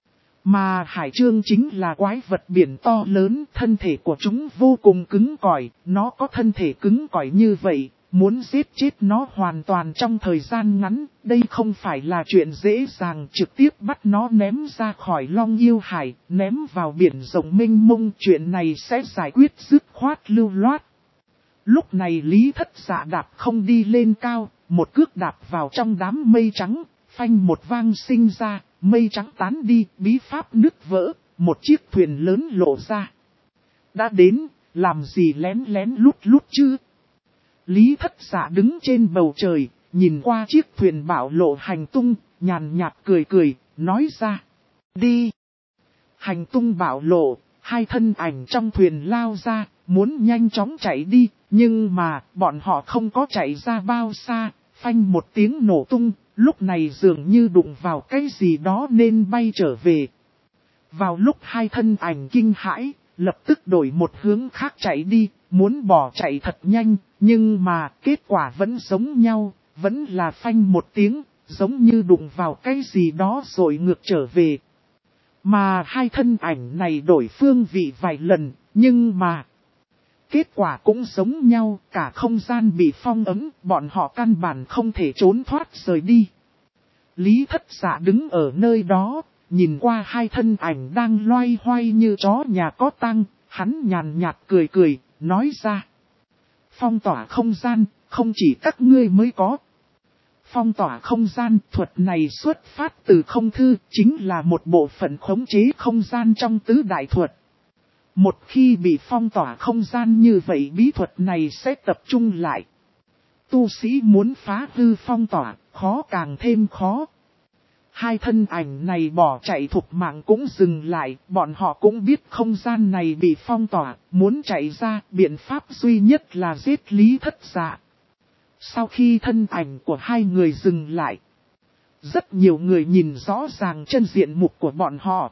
Mà hải trương chính là quái vật biển to lớn, thân thể của chúng vô cùng cứng cỏi, nó có thân thể cứng cỏi như vậy, muốn giết chết nó hoàn toàn trong thời gian ngắn, đây không phải là chuyện dễ dàng. Trực tiếp bắt nó ném ra khỏi Long Yêu Hải, ném vào biển rộng mênh mông, chuyện này sẽ giải quyết dứt khoát lưu loát. Lúc này Lý Thất Dạ đạp không đi lên cao, một cước đạp vào trong đám mây trắng, phanh một vang sinh ra, mây trắng tán đi, bí pháp nứt vỡ, một chiếc thuyền lớn lộ ra. Đã đến, làm gì lén lén lút lút chứ? Lý Thất Dạ đứng trên bầu trời, nhìn qua chiếc thuyền bảo lộ hành tung, nhàn nhạt cười cười, nói ra. Đi! Hành tung bảo lộ, hai thân ảnh trong thuyền lao ra, muốn nhanh chóng chạy đi, nhưng mà bọn họ không có chạy ra bao xa, phanh một tiếng nổ tung, lúc này dường như đụng vào cái gì đó nên bay trở về. Vào lúc hai thân ảnh kinh hãi, lập tức đổi một hướng khác chạy đi, muốn bỏ chạy thật nhanh, nhưng mà kết quả vẫn giống nhau, vẫn là phanh một tiếng, giống như đụng vào cái gì đó rồi ngược trở về. Mà hai thân ảnh này đổi phương vị vài lần, nhưng mà kết quả cũng giống nhau, cả không gian bị phong ấn, bọn họ căn bản không thể trốn thoát rời đi. Lý Thất Dạ đứng ở nơi đó, nhìn qua hai thân ảnh đang loay hoay như chó nhà có tang, hắn nhàn nhạt cười cười, nói ra. Phong tỏa không gian, không chỉ các ngươi mới có. Phong tỏa không gian thuật này xuất phát từ không thư, chính là một bộ phận khống chế không gian trong tứ đại thuật. Một khi bị phong tỏa không gian như vậy bí thuật này sẽ tập trung lại. Tu sĩ muốn phá hư phong tỏa, khó càng thêm khó. Hai thân ảnh này bỏ chạy thục mạng cũng dừng lại, bọn họ cũng biết không gian này bị phong tỏa, muốn chạy ra, biện pháp duy nhất là giết Lý Thất Dạ. Sau khi thân ảnh của hai người dừng lại, rất nhiều người nhìn rõ ràng chân diện mục của bọn họ.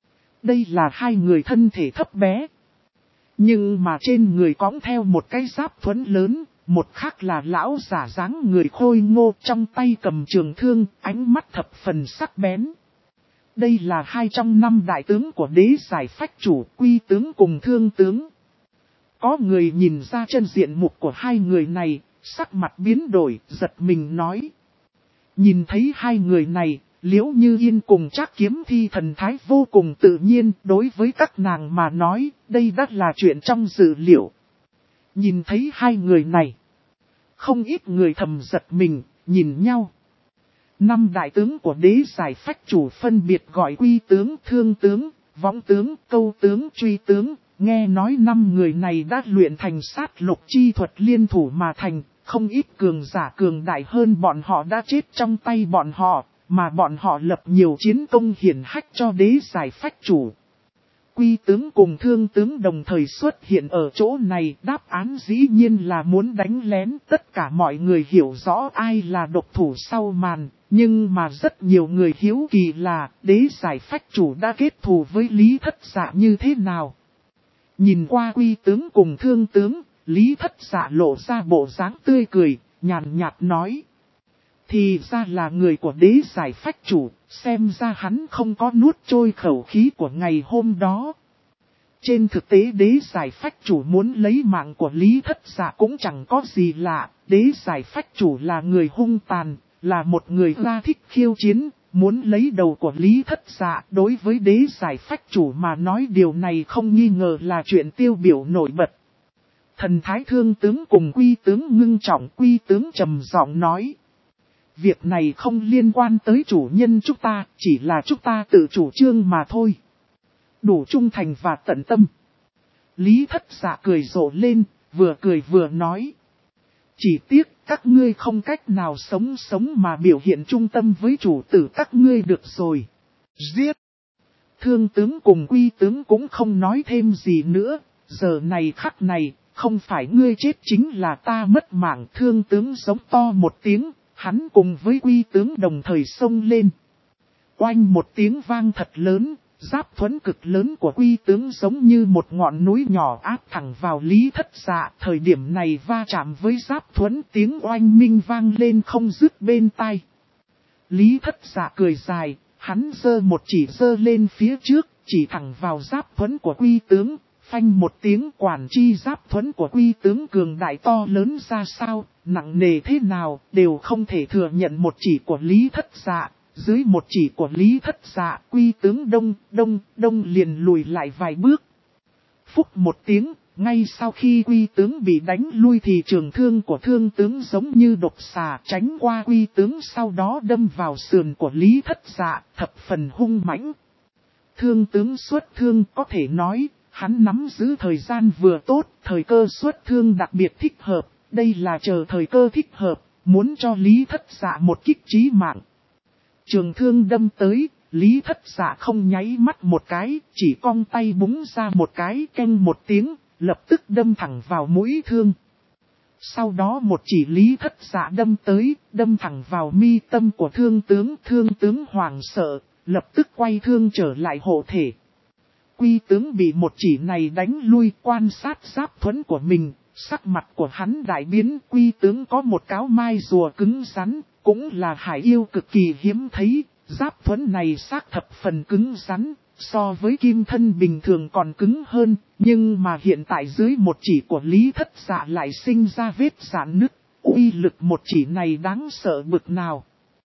Đây là hai người thân thể thấp bé, nhưng mà trên người cõng theo một cái giáp thuẫn lớn, một khác là lão giả dáng người khôi ngô trong tay cầm trường thương, ánh mắt thập phần sắc bén. Đây là hai trong năm đại tướng của đế giải phách chủ, Quy tướng cùng Thương tướng. Có người nhìn ra chân diện mục của hai người này, sắc mặt biến đổi, giật mình nói. Nhìn thấy hai người này, Liễu Như Yên cùng Trác Kiếm Thi thần thái vô cùng tự nhiên, đối với các nàng mà nói, đây đã là chuyện trong dự liệu. Nhìn thấy hai người này, không ít người thầm giật mình, nhìn nhau. Năm đại tướng của đế giải phách chủ phân biệt gọi Quy tướng, Thương tướng, Võng tướng, Câu tướng, Truy tướng, nghe nói năm người này đã luyện thành sát lục chi thuật liên thủ mà thành, không ít cường giả cường đại hơn bọn họ đã chết trong tay bọn họ, mà bọn họ lập nhiều chiến công hiển hách cho đế giải phách chủ. Quy tướng cùng Thương tướng đồng thời xuất hiện ở chỗ này, đáp án dĩ nhiên là muốn đánh lén. Tất cả mọi người hiểu rõ ai là độc thủ sau màn, nhưng mà rất nhiều người hiếu kỳ là đế giải phách chủ đã kết thù với Lý Thất Dạ như thế nào. Nhìn qua Quy tướng cùng Thương tướng, Lý Thất Dạ lộ ra bộ dáng tươi cười, nhàn nhạt nói. Thì ra là người của đế giải phách chủ, xem ra hắn không có nuốt trôi khẩu khí của ngày hôm đó. Trên thực tế đế giải phách chủ muốn lấy mạng của Lý Thất Dạ cũng chẳng có gì lạ, đế giải phách chủ là người hung tàn, là một người ra thích khiêu chiến, muốn lấy đầu của Lý Thất Dạ. Đối với đế giải phách chủ mà nói điều này không nghi ngờ là chuyện tiêu biểu nổi bật. Thần thái Thương tướng cùng Quy tướng ngưng trọng, Quy tướng trầm giọng nói. Việc này không liên quan tới chủ nhân chúng ta, chỉ là chúng ta tự chủ trương mà thôi. Đủ trung thành và tận tâm. Lý Thất Dạ cười rộ lên, vừa cười vừa nói. Chỉ tiếc các ngươi không cách nào sống mà biểu hiện trung tâm với chủ tử các ngươi được rồi. Giết! Thương tướng cùng Quy tướng cũng không nói thêm gì nữa, giờ này khắc này, không phải ngươi chết chính là ta mất mạng. Thương tướng giống to một tiếng. Hắn cùng với Quy tướng đồng thời xông lên. Oanh một tiếng vang thật lớn, giáp thuẫn cực lớn của Quy tướng giống như một ngọn núi nhỏ áp thẳng vào Lý Thất Dạ. Thời điểm này va chạm với giáp thuẫn, tiếng oanh minh vang lên không dứt bên tai. Lý Thất Dạ cười dài, hắn giơ một chỉ giơ lên phía trước, chỉ thẳng vào giáp thuẫn của Quy tướng. Phanh một tiếng, quản chi giáp thuẫn của Quy tướng cường đại to lớn ra sao, nặng nề thế nào, đều không thể thừa nhận một chỉ của Lý Thất Dạ. Dưới một chỉ của Lý Thất Dạ, Quy tướng đông liền lùi lại vài bước. Phúc một tiếng, ngay sau khi Quy tướng bị đánh lui thì trường thương của Thương tướng giống như độc xà tránh qua Quy tướng, sau đó đâm vào sườn của Lý Thất Dạ, thập phần hung mãnh. Thương tướng xuất thương có thể nói, hắn nắm giữ thời gian vừa tốt, thời cơ xuất thương đặc biệt thích hợp, đây là chờ thời cơ thích hợp, muốn cho Lý Thất Dạ một kích chí mạng. Trường thương đâm tới, Lý Thất Dạ không nháy mắt một cái, chỉ cong tay búng ra một cái, keng một tiếng, lập tức đâm thẳng vào mũi thương. Sau đó một chỉ Lý Thất Dạ đâm tới, đâm thẳng vào mi tâm của thương tướng hoảng sợ, lập tức quay thương trở lại hộ thể. Quy tướng bị một chỉ này đánh lui, quan sát giáp thuẫn của mình, sắc mặt của hắn đại biến. Quy tướng có một cáo mai rùa cứng rắn, cũng là hải yêu cực kỳ hiếm thấy, giáp thuẫn này xác thập phần cứng rắn, so với kim thân bình thường còn cứng hơn, nhưng mà hiện tại dưới một chỉ của Lý Thất Dạ lại sinh ra vết rạn nứt, uy lực một chỉ này đáng sợ bực nào.